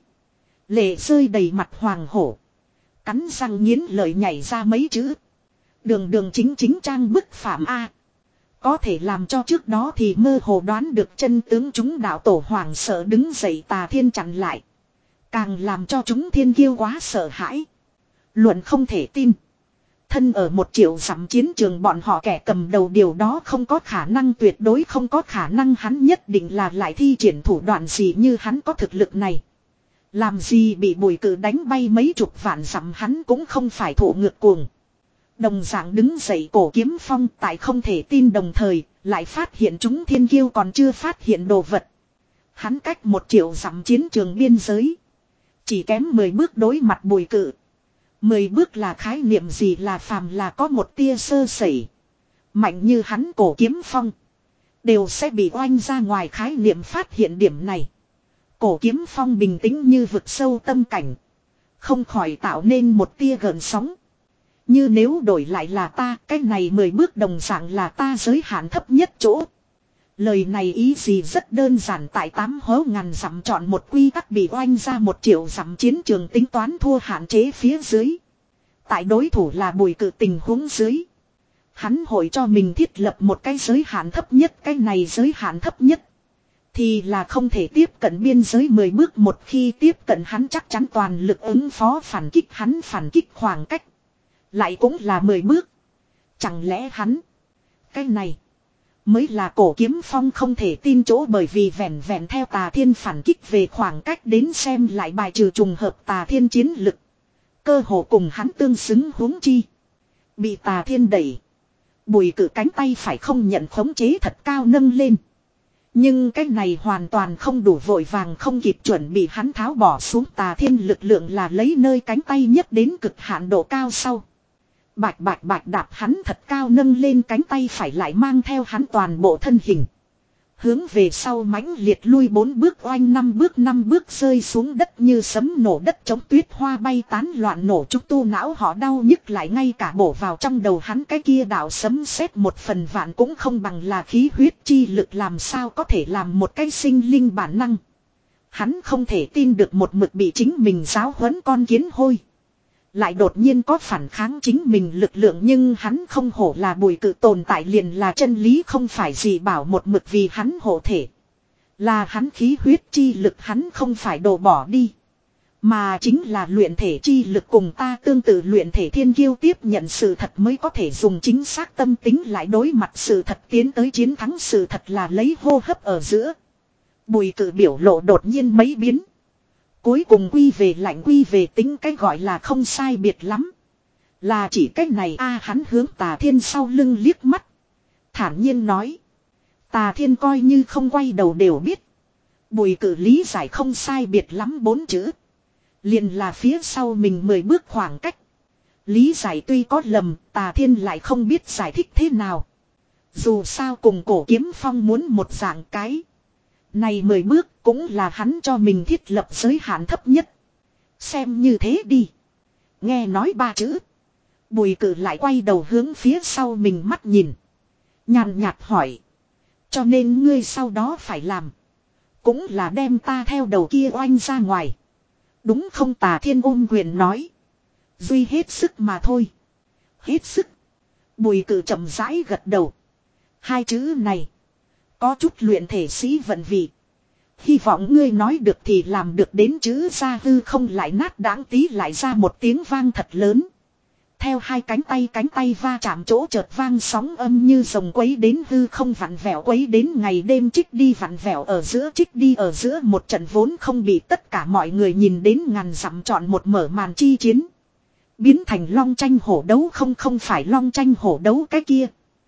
Lệ rơi đầy mặt hoàng hổ. Cắn răng nghiến lợi nhảy ra mấy chữ. Đường đường chính chính trang bức phạm a. Có thể làm cho trước đó thì mơ hồ đoán được chân tướng chúng đạo tổ hoàng sợ đứng dậy Tà Thiên chặn lại. Càng làm cho chúng thiên kiêu quá sợ hãi. Luận không thể tin. Thân ở một triệu dặm chiến trường bọn họ kẻ cầm đầu điều đó không có khả năng, tuyệt đối không có khả năng, hắn nhất định là lại thi triển thủ đoạn gì như hắn có thực lực này. Làm gì bị Bùi Cự đánh bay mấy chục vạn dặm hắn cũng không phải thụ ngược cuồng. Đồng dạng đứng dậy Cổ Kiếm Phong tại không thể tin đồng thời lại phát hiện chúng thiên kiêu còn chưa phát hiện đồ vật. Hắn cách một triệu dặm chiến trường biên giới. Chỉ kém mười bước đối mặt Bùi Cự. Mười bước là khái niệm gì, là phàm là có một tia sơ sẩy. Mạnh như hắn Cổ Kiếm Phong. Đều sẽ bị oanh ra ngoài khái niệm phát hiện điểm này. Cổ Kiếm Phong bình tĩnh như vực sâu tâm cảnh. Không khỏi tạo nên một tia gợn sóng. Như nếu đổi lại là ta, cái này mười bước đồng dạng là ta giới hạn thấp nhất chỗ. Lời này ý gì rất đơn giản, tại tám hố ngàn dặm chọn một quy tắc bị oanh ra một triệu dặm chiến trường tính toán thua hạn chế phía dưới. Tại đối thủ là Bùi Cự tình huống dưới. Hắn hội cho mình thiết lập một cái giới hạn thấp nhất, cái này giới hạn thấp nhất. Thì là không thể tiếp cận biên giới mười bước, một khi tiếp cận hắn chắc chắn toàn lực ứng phó phản kích, hắn phản kích khoảng cách. Lại cũng là mười bước. Chẳng lẽ hắn. Cái này. Mới là Cổ Kiếm Phong không thể tin chỗ, bởi vì vẹn vẹn theo Tà Thiên phản kích về khoảng cách đến xem lại bài trừ trùng hợp Tà Thiên chiến lực. Cơ hồ cùng hắn tương xứng, huống chi. Bị Tà Thiên đẩy. Bùi Cự cánh tay phải không nhận khống chế thật cao nâng lên. Nhưng cái này hoàn toàn không đủ, vội vàng không kịp chuẩn bị hắn tháo bỏ xuống. Tà Thiên lực lượng là lấy nơi cánh tay nhất đến cực hạn độ cao sau. Bạch bạch bạch đạp hắn thật cao nâng lên cánh tay phải lại mang theo hắn toàn bộ thân hình. Hướng về sau mãnh liệt lui bốn bước, oanh năm bước năm bước rơi xuống đất như sấm nổ, đất chống tuyết hoa bay tán loạn nổ chúng tu não họ đau nhức, lại ngay cả bổ vào trong đầu hắn cái kia đạo sấm sét một phần vạn cũng không bằng là khí huyết chi lực, làm sao có thể làm một cái sinh linh bản năng. Hắn không thể tin được một mực bị chính mình giáo huấn con kiến hôi lại đột nhiên có phản kháng chính mình lực lượng, nhưng hắn không hổ là Bùi Cự, tồn tại liền là chân lý, không phải gì bảo một mực vì hắn hộ thể. Là hắn khí huyết chi lực hắn không phải đổ bỏ đi. Mà chính là luyện thể chi lực cùng ta tương tự, luyện thể thiên kiêu tiếp nhận sự thật mới có thể dùng chính xác tâm tính lại đối mặt sự thật, tiến tới chiến thắng sự thật là lấy hô hấp ở giữa. Bùi Cự biểu lộ đột nhiên mấy biến. Cuối cùng quy về lạnh, quy về tính, cái gọi là không sai biệt lắm. Là chỉ cái này a. Hắn hướng Tà Thiên sau lưng liếc mắt. Thản nhiên nói. Tà Thiên coi như không quay đầu đều biết. Bùi Cự lý giải không sai biệt lắm bốn chữ. Liền là phía sau mình mười bước khoảng cách. Lý giải tuy có lầm, Tà Thiên lại không biết giải thích thế nào. Dù sao cùng Cổ Kiếm Phong muốn một dạng cái. Này mười bước cũng là hắn cho mình thiết lập giới hạn thấp nhất. Xem như thế đi. Nghe nói ba chữ. Bùi Cự lại quay đầu hướng phía sau mình mắt nhìn. Nhàn nhạt hỏi. Cho nên ngươi sau đó phải làm. Cũng là đem ta theo đầu kia oanh ra ngoài. Đúng không? Tà Thiên ôm quyền nói. Duy hết sức mà thôi. Hết sức. Bùi Cự chậm rãi gật đầu. Hai chữ này. Có chút luyện thể sĩ vận vị. Hy vọng ngươi nói được thì làm được, đến chữ ra hư không lại nát đáng tí lại ra một tiếng vang thật lớn. Theo hai cánh tay cánh tay va chạm chỗ chợt vang sóng âm như rồng quấy đến hư không, vặn vẹo quấy đến ngày đêm, trích đi vặn vẹo ở giữa, trích đi ở giữa một trận vốn không bị tất cả mọi người nhìn đến ngàn dặm chọn một mở màn chi chiến. Biến thành long tranh hổ đấu, không không phải long tranh hổ đấu cái kia.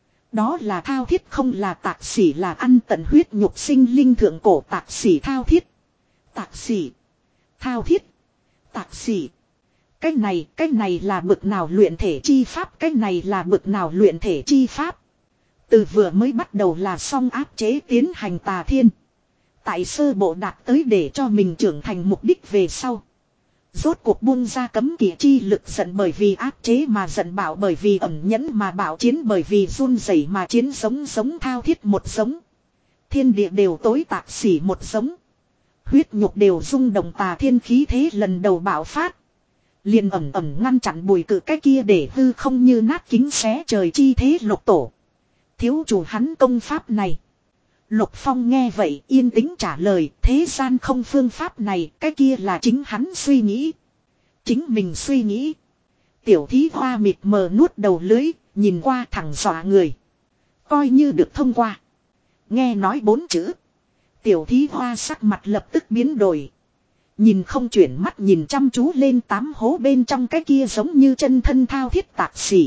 Đó là thao thiết, không là tạc xỉ, là ăn tận huyết nhục sinh linh thượng cổ tạc xỉ thao thiết. Tạc xỉ. Thao thiết. Tạc xỉ. Cái này, cái này là bực nào luyện thể chi pháp, cái này là bực nào luyện thể chi pháp. Từ vừa mới bắt đầu là song áp chế tiến hành tà thiên. Tại sơ bộ đạt tới để cho mình trưởng thành mục đích về sau. Rốt cuộc buông ra cấm kỵ chi lực giận bởi vì áp chế mà giận bảo, bởi vì ẩn nhẫn mà bảo chiến, bởi vì run rẩy mà chiến, giống giống thao thiết một giống. Thiên địa đều tối tạc xỉ một giống. Huyết nhục đều rung động, tà thiên khí thế lần đầu bạo phát. Liền ẩm ẩm ngăn chặn bùi cự cái kia để hư không như nát kính xé trời chi thế lục tổ. Thiếu chủ hắn công pháp này. Lục Phong nghe vậy yên tĩnh trả lời, thế gian không phương pháp này, cái kia là chính hắn suy nghĩ. Chính mình suy nghĩ. Tiểu thí hoa mịt mờ nuốt đầu lưới, nhìn qua thẳng dọa người. Coi như được thông qua. Nghe nói bốn chữ. Tiểu thí hoa sắc mặt lập tức biến đổi. Nhìn không chuyển mắt nhìn chăm chú lên tám hố bên trong cái kia giống như chân thân thao thiết tạc xỉ.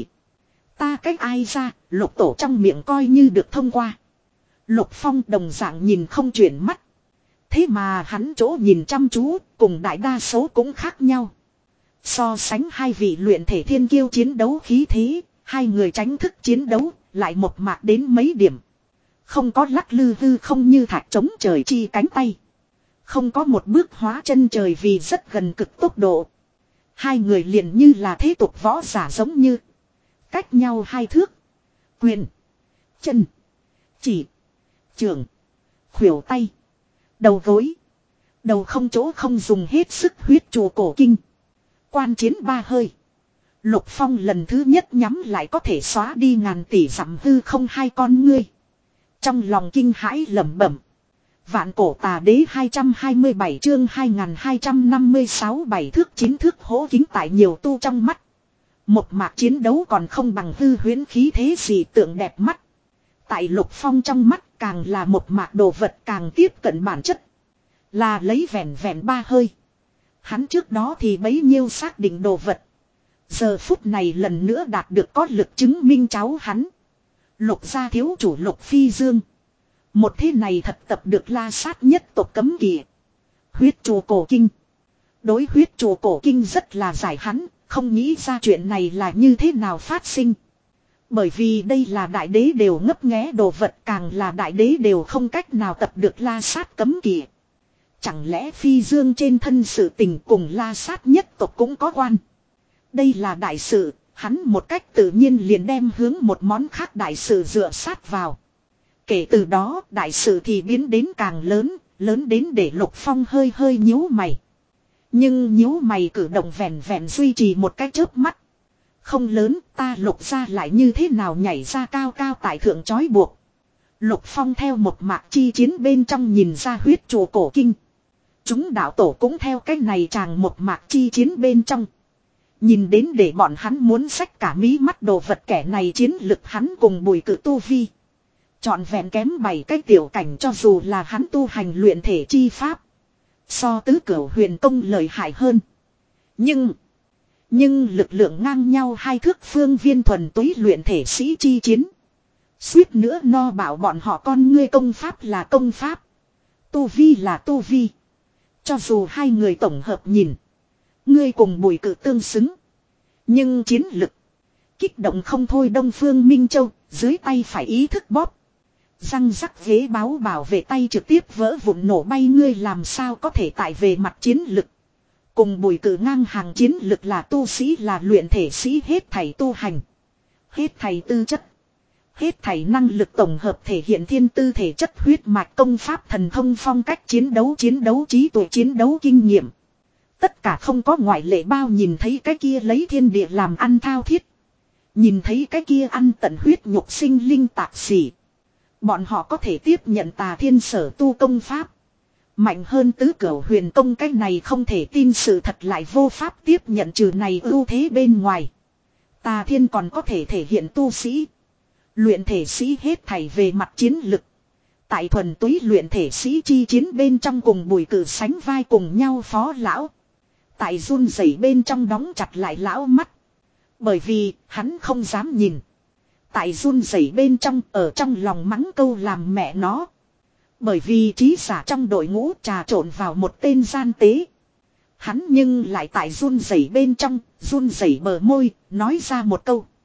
Ta cách ai ra, lục tổ trong miệng coi như được thông qua. Lục Phong đồng dạng nhìn không chuyển mắt. Thế mà hắn chỗ nhìn chăm chú, cùng đại đa số cũng khác nhau. So sánh hai vị luyện thể thiên kiêu chiến đấu khí thế, hai người tránh thức chiến đấu, lại một mạc đến mấy điểm. Không có lắc lư hư không như thạch chống trời chi cánh tay. Không có một bước hóa chân trời vì rất gần cực tốc độ. Hai người liền như là thế tục võ giả giống như. Cách nhau hai thước. Quyền. Chân. Chỉ. Trường. Khuỷu tay. Đầu gối. Đầu không chỗ không dùng hết sức huyết trụ cổ kinh. Quan chiến ba hơi. Lục Phong lần thứ nhất nhắm lại có thể xóa đi ngàn tỷ dặm hư không hai con ngươi. Trong lòng kinh hãi lẩm bẩm. Vạn cổ tà đế hai trăm hai mươi bảy chương hai nghìn hai trăm năm mươi sáu bảy thước chín thước hố kính tại nhiều tu trong mắt. Một mạc chiến đấu còn không bằng hư huyễn khí thế gì tượng đẹp mắt. Tại Lục Phong trong mắt càng là một mạc đồ vật càng tiếp cận bản chất. Là lấy vẹn vẹn ba hơi. Hắn trước đó thì bấy nhiêu xác định đồ vật. Giờ phút này lần nữa đạt được có lực chứng minh cháu hắn. Lục gia thiếu chủ Lục Phi Dương. Một thế này thật tập được la sát nhất tộc cấm kỵ. Huyết trụ cổ kinh. Đối huyết trụ cổ kinh rất là giải hắn, không nghĩ ra chuyện này là như thế nào phát sinh. Bởi vì đây là đại đế đều ngấp nghé đồ vật, càng là đại đế đều không cách nào tập được la sát cấm kỵ. Chẳng lẽ Phi Dương trên thân sự tình cùng la sát nhất tộc cũng có quan. Đây là đại sự, hắn một cách tự nhiên liền đem hướng một món khác đại sự dựa sát vào. Kể từ đó đại sự thì biến đến càng lớn, lớn đến để Lục Phong hơi hơi nhíu mày. Nhưng nhíu mày cử động vẹn vẹn duy trì một cái chớp mắt. Không lớn, ta Lục gia lại như thế nào nhảy ra cao cao tại thượng chói buộc. Lục Phong theo một mạc chi chiến bên trong nhìn ra huyết trụ cổ kinh. Chúng đạo tổ cũng theo cách này chàng một mạc chi chiến bên trong. Nhìn đến để bọn hắn muốn xách cả mí mắt đồ vật, kẻ này chiến lực hắn cùng Bùi Cự tu vi. Chọn vẹn kém bảy cái tiểu cảnh, cho dù là hắn tu hành luyện thể chi pháp. So tứ cửu huyền công lợi hại hơn. Nhưng. Nhưng lực lượng ngang nhau hai thước phương viên thuần túy luyện thể sĩ chi chiến. Suýt nữa no bảo bọn họ con ngươi công pháp là công pháp. Tu vi là tu vi. Cho dù hai người tổng hợp nhìn. Ngươi cùng Bùi Cự tương xứng. Nhưng chiến lực. Kích động không thôi Đông Phương Minh Châu. Dưới tay phải ý thức bóp. Răng rắc ghế báo bảo vệ tay trực tiếp vỡ vụn nổ bay, ngươi làm sao có thể tại về mặt chiến lực. Cùng Bùi Cự ngang hàng chiến lực là tu sĩ, là luyện thể sĩ, hết thảy tu hành. Hết thảy tư chất. Hết thảy năng lực tổng hợp thể hiện thiên tư thể chất huyết mạch công pháp thần thông phong cách chiến đấu chiến đấu trí tuệ chiến đấu kinh nghiệm. Tất cả không có ngoại lệ, bao nhìn thấy cái kia lấy thiên địa làm ăn thao thiết. Nhìn thấy cái kia ăn tận huyết nhục sinh linh tạp xỉ. Bọn họ có thể tiếp nhận tà thiên sở tu công pháp. Mạnh hơn tứ cửu huyền công, cái này không thể tin sự thật lại vô pháp tiếp nhận, trừ này ưu thế bên ngoài. Tà thiên còn có thể thể hiện tu sĩ. Luyện thể sĩ hết thảy về mặt chiến lực. Tại thuần túy luyện thể sĩ chi chiến bên trong cùng Bùi Cự sánh vai cùng nhau phó lão. Tại run rẩy bên trong đóng chặt lại lão mắt. Bởi vì hắn không dám nhìn. Tại run rẩy bên trong ở trong lòng mắng câu làm mẹ nó. Bởi vì trí giả trong đội ngũ trà trộn vào một tên gian tế. Hắn nhưng lại tại run rẩy bên trong, run rẩy bờ môi, nói ra một câu.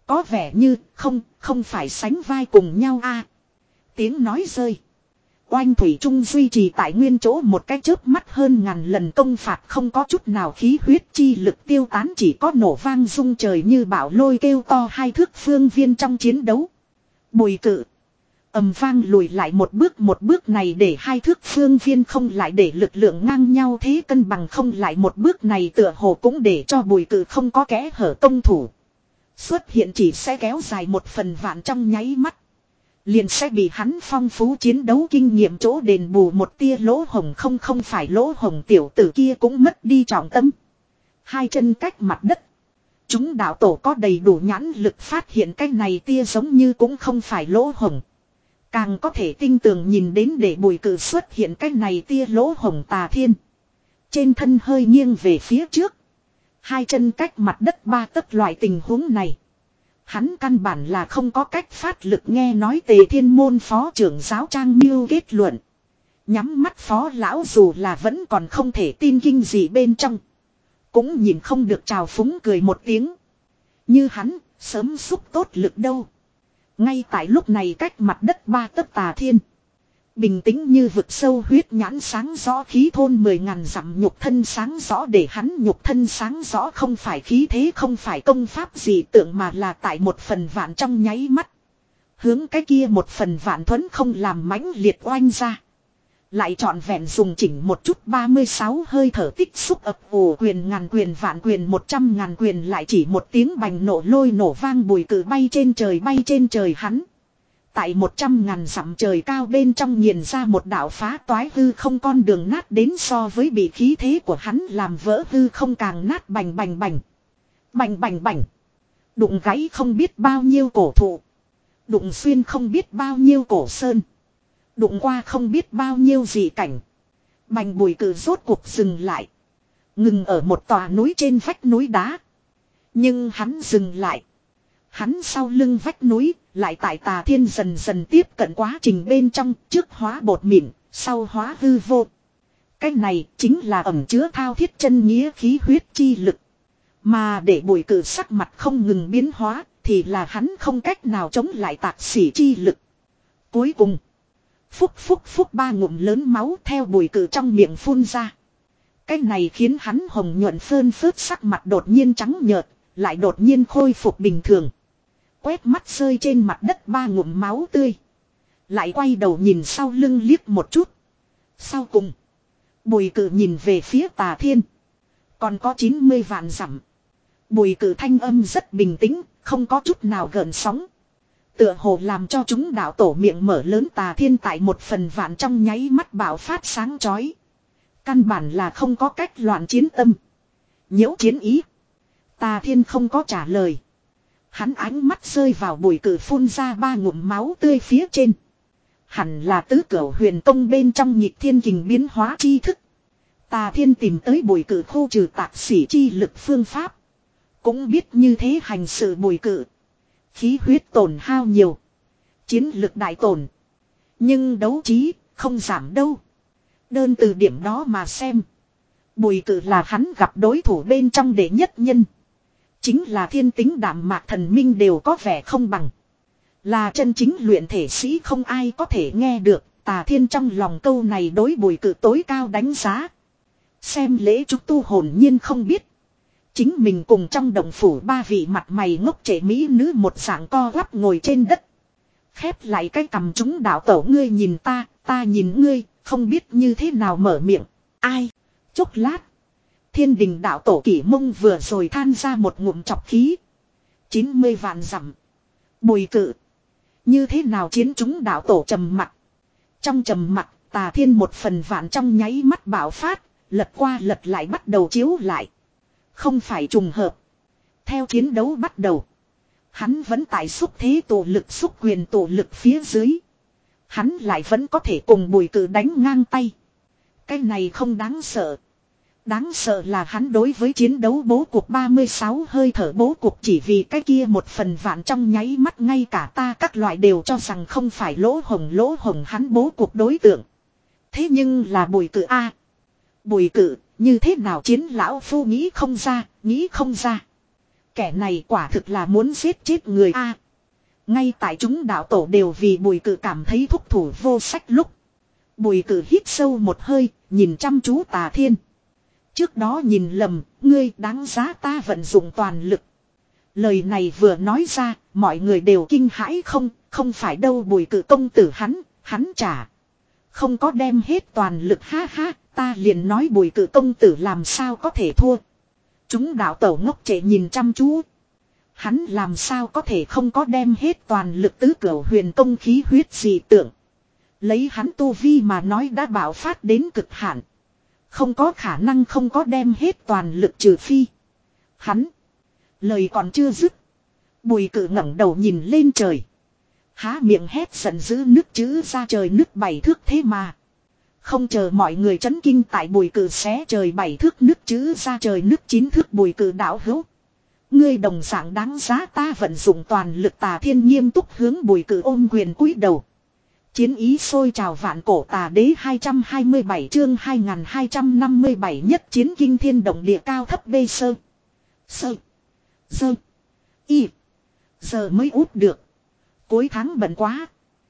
Có vẻ như không, không phải sánh vai cùng nhau a. Tiếng nói rơi. Oanh thủy trung duy trì tại nguyên chỗ một cái chớp mắt hơn ngàn lần công phạt không có chút nào khí huyết chi lực tiêu tán, chỉ có nổ vang rung trời như bão lôi kêu to hai thước phương viên trong chiến đấu. Bùi cự. Ầm vang lùi lại một bước, một bước này để hai thước phương viên không lại để lực lượng ngang nhau thế cân bằng không lại, một bước này tựa hồ cũng để cho bùi cự không có kẽ hở công thủ. Xuất hiện chỉ sẽ kéo dài một phần vạn trong nháy mắt. Liền sẽ bị hắn phong phú chiến đấu kinh nghiệm chỗ đền bù một tia lỗ hồng, không không phải lỗ hồng, tiểu tử kia cũng mất đi trọng tâm. Hai chân cách mặt đất. Chúng đạo tổ có đầy đủ nhãn lực phát hiện cái này tia giống như cũng không phải lỗ hồng. Càng có thể tinh tường nhìn đến để bùi cự xuất hiện cái này tia lỗ hồng Tà Thiên. Trên thân hơi nghiêng về phía trước. Hai chân cách mặt đất ba tấc, loại tình huống này. Hắn căn bản là không có cách phát lực, nghe nói Tề Thiên Môn phó trưởng giáo Trang Miêu kết luận. Nhắm mắt phó lão dù là vẫn còn không thể tin kinh gì bên trong. Cũng nhìn không được trào phúng cười một tiếng. Như hắn, sớm xúc tốt lực đâu. Ngay tại lúc này cách mặt đất ba tấc Tà Thiên. Bình tĩnh như vực sâu, huyết nhãn sáng rõ, khí thôn mười ngàn dặm, nhục thân sáng rõ, để hắn nhục thân sáng rõ không phải khí thế, không phải công pháp gì tượng, mà là tại một phần vạn trong nháy mắt. Hướng cái kia một phần vạn thuẫn không làm mãnh liệt oanh ra. Lại trọn vẹn dùng chỉnh một chút ba mươi sáu hơi thở tích xúc ập ồ, quyền ngàn quyền vạn quyền một trăm ngàn quyền, lại chỉ một tiếng bành nổ lôi nổ vang, bùi cự bay trên trời, bay trên trời hắn. Tại một trăm ngàn dặm trời cao bên trong nghiền ra một đạo phá toái hư không con đường, nát đến so với bị khí thế của hắn làm vỡ hư không càng nát, bành bành bành. Bành bành bành. Đụng gãy không biết bao nhiêu cổ thụ. Đụng xuyên không biết bao nhiêu cổ sơn. Đụng qua không biết bao nhiêu dị cảnh. Bành, bùi cự rốt cuộc dừng lại. Ngừng ở một tòa núi trên vách núi đá. Nhưng hắn dừng lại. Hắn sau lưng vách núi, lại tại Tà Thiên dần dần tiếp cận quá trình bên trong, trước hóa bột mịn, sau hóa hư vô. Cái này chính là ẩn chứa thao thiết chân nghĩa khí huyết chi lực. Mà để bùi cự sắc mặt không ngừng biến hóa, thì là hắn không cách nào chống lại tạc xỉ chi lực. Cuối cùng, phúc phúc phúc ba ngụm lớn máu theo bùi cự trong miệng phun ra. Cái này khiến hắn hồng nhuận phơn phớt sắc mặt đột nhiên trắng nhợt, lại đột nhiên khôi phục bình thường. Quét mắt rơi trên mặt đất ba ngụm máu tươi. Lại quay đầu nhìn sau lưng liếc một chút. Sau cùng, bùi cự nhìn về phía Tà Thiên. Còn có chín mươi vạn dặm. Bùi cự thanh âm rất bình tĩnh, không có chút nào gợn sóng. Tựa hồ làm cho chúng đạo tổ miệng mở lớn. Tà Thiên tại một phần vạn trong nháy mắt bạo phát sáng chói. Căn bản là không có cách loạn chiến tâm. Nhiễu chiến ý. Tà Thiên không có trả lời. Hắn ánh mắt rơi vào bùi cự phun ra ba ngụm máu tươi phía trên. Hẳn là tứ cửu huyền tông bên trong nhịp thiên kình biến hóa chi thức. Tà Thiên tìm tới bùi cự khu trừ tạc xỉ chi lực phương pháp. Cũng biết như thế hành sự bùi cự. Khí huyết tổn hao nhiều. Chiến lực đại tổn. Nhưng đấu trí không giảm đâu. Đơn từ điểm đó mà xem. Bùi cự là hắn gặp đối thủ bên trong đệ nhất nhân. Chính là thiên tính đạm mạc thần minh đều có vẻ không bằng. Là chân chính luyện thể sĩ không ai có thể nghe được. Tà Thiên trong lòng câu này đối bùi cự tối cao đánh giá. Xem lễ trúc tu hồn nhiên không biết. Chính mình cùng trong động phủ ba vị mặt mày ngốc trẻ mỹ nữ một dạng co quắp ngồi trên đất. Khép lại cái cầm chúng đạo tổ, ngươi nhìn ta, ta nhìn ngươi, không biết như thế nào mở miệng. Ai? Chốc lát. Thiên đình đạo tổ Kỷ Mông vừa rồi than ra một ngụm chọc khí. chín mươi vạn dặm. Bùi cự. Như thế nào chiến chúng đạo tổ trầm mặt. Trong trầm mặt, Tà Thiên một phần vạn trong nháy mắt bạo phát, lật qua lật lại bắt đầu chiếu lại. Không phải trùng hợp. Theo chiến đấu bắt đầu. Hắn vẫn tại xúc thế tổ lực, xúc quyền tổ lực phía dưới. Hắn lại vẫn có thể cùng bùi cự đánh ngang tay. Cái này không đáng sợ. Đáng sợ là hắn đối với chiến đấu bố cục ba mươi sáu hơi thở bố cục, chỉ vì cái kia một phần vạn trong nháy mắt ngay cả ta các loại đều cho rằng không phải lỗ hồng lỗ hồng hắn bố cục đối tượng. Thế nhưng là bùi cự A. Bùi cự, như thế nào chiến lão phu nghĩ không ra, nghĩ không ra. Kẻ này quả thực là muốn giết chết người a. Ngay tại chúng đạo tổ đều vì Bùi Cự cảm thấy thúc thủ vô sách lúc. Bùi Cự hít sâu một hơi, nhìn chăm chú Tà Thiên. Trước đó nhìn lầm, ngươi đáng giá ta vận dụng toàn lực. Lời này vừa nói ra, mọi người đều kinh hãi không, không phải đâu Bùi Cự công tử hắn, hắn trả. Không có đem hết toàn lực ha ha, ta liền nói Bùi Cự công tử làm sao có thể thua. Chúng đạo tổ ngốc trệ nhìn chăm chú. Hắn làm sao có thể không có đem hết toàn lực tứ cửu huyền công khí huyết dị tượng. Lấy hắn tu vi mà nói đã bạo phát đến cực hạn. Không có khả năng không có đem hết toàn lực trừ phi. Hắn. Lời còn chưa dứt. Bùi Cự ngẩng đầu nhìn lên trời. Há miệng hét giận dữ nước chữ ra trời nước bảy thước thế mà. Không chờ mọi người chấn kinh tại Bùi Cự xé trời bảy thước nước chữ ra trời nước chín thước Bùi Cự đạo hữu. Ngươi đồng dạng đáng giá ta vận dụng toàn lực. Tà Thiên nghiêm túc hướng Bùi Cự ôm quyền cúi đầu. Chiến ý sôi trào vạn cổ tà đế hai trăm hai mươi bảy chương hai nghìn hai trăm năm mươi bảy nhất chiến kinh thiên động địa cao thấp bê sơ. Sơ. Dơ. Y. Giờ mới út được. Cuối tháng bận quá.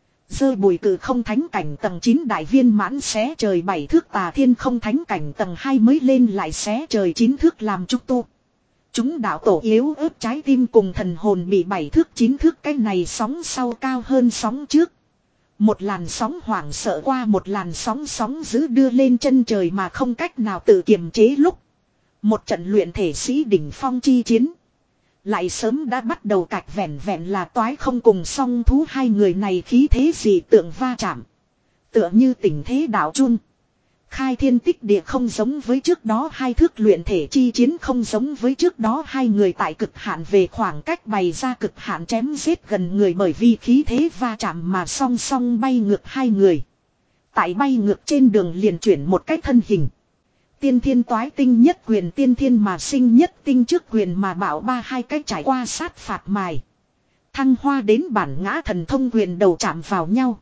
Dơ Bùi Cự không thánh cảnh tầng chín đại viên mãn xé trời bảy thước. Tà Thiên không thánh cảnh tầng hai mới lên lại xé trời chín thước làm trúc tu. Chúng đạo tổ yếu ớt trái tim cùng thần hồn bị bảy thước chín thước cái này sóng sau cao hơn sóng trước. Một làn sóng hoảng sợ qua một làn sóng sóng giữ đưa lên chân trời mà không cách nào tự kiềm chế lúc. Một trận luyện thể sĩ đỉnh phong chi chiến. Lại sớm đã bắt đầu cạch vẹn vẹn là toái không cùng song thú hai người này khí thế gì tượng va chạm. Tựa như tình thế đạo chung. Khai thiên tích địa không giống với trước đó hai thước luyện thể chi chiến không giống với trước đó hai người tại cực hạn về khoảng cách bày ra cực hạn chém giết gần người bởi vì khí thế va chạm mà song song bay ngược hai người. Tại bay ngược trên đường liền chuyển một cái thân hình. Tiên thiên toái tinh nhất quyền tiên thiên mà sinh nhất tinh trước quyền mà bảo ba hai cái trải qua sát phạt mài. Thăng hoa đến bản ngã thần thông quyền đầu chạm vào nhau.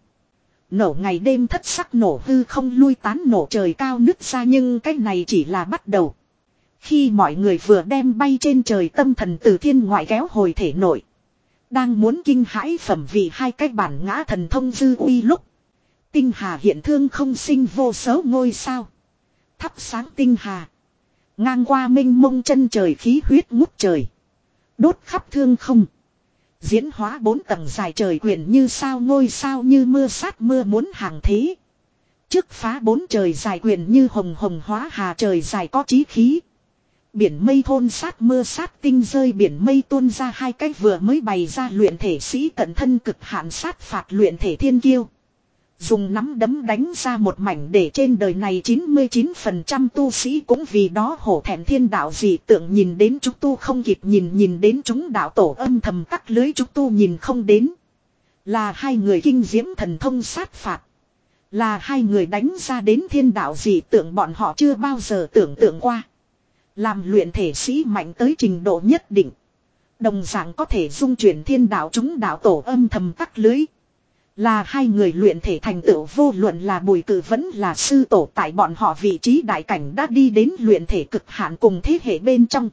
Nổ ngày đêm thất sắc nổ hư không lui tán nổ trời cao nứt ra nhưng cái này chỉ là bắt đầu. Khi mọi người vừa đem bay trên trời tâm thần từ thiên ngoại kéo hồi thể nội. Đang muốn kinh hãi phẩm vì hai cái bản ngã thần thông dư uy lúc. Tinh hà hiện thương không sinh vô số ngôi sao. Thắp sáng tinh hà. Ngang qua minh mông chân trời khí huyết ngút trời. Đốt khắp thương không. Diễn hóa bốn tầng dài trời quyền như sao ngôi sao như mưa sát mưa muốn hàng thế. Trước phá bốn trời dài quyền như hồng hồng hóa hà trời dài có chí khí. Biển mây thôn sát mưa sát tinh rơi biển mây tuôn ra hai cái vừa mới bày ra luyện thể sĩ cận thân cực hạn sát phạt luyện thể thiên kiêu. Dùng nắm đấm đánh ra một mảnh để trên đời này chín mươi chín phần trăm tu sĩ cũng vì đó hổ thẹn thiên đạo dị tượng nhìn đến chúng tu không kịp nhìn nhìn đến chúng đạo tổ âm thầm tắc lưới chúng tu nhìn không đến. Là hai người kinh diễm thần thông sát phạt. Là hai người đánh ra đến thiên đạo dị tượng bọn họ chưa bao giờ tưởng tượng qua. Làm luyện thể sĩ mạnh tới trình độ nhất định. Đồng dạng có thể dung chuyển thiên đạo chúng đạo tổ âm thầm tắc lưới. Là hai người luyện thể thành tựu vô luận là Bùi Cự vẫn là sư tổ tại bọn họ vị trí đại cảnh đã đi đến luyện thể cực hạn cùng thế hệ bên trong.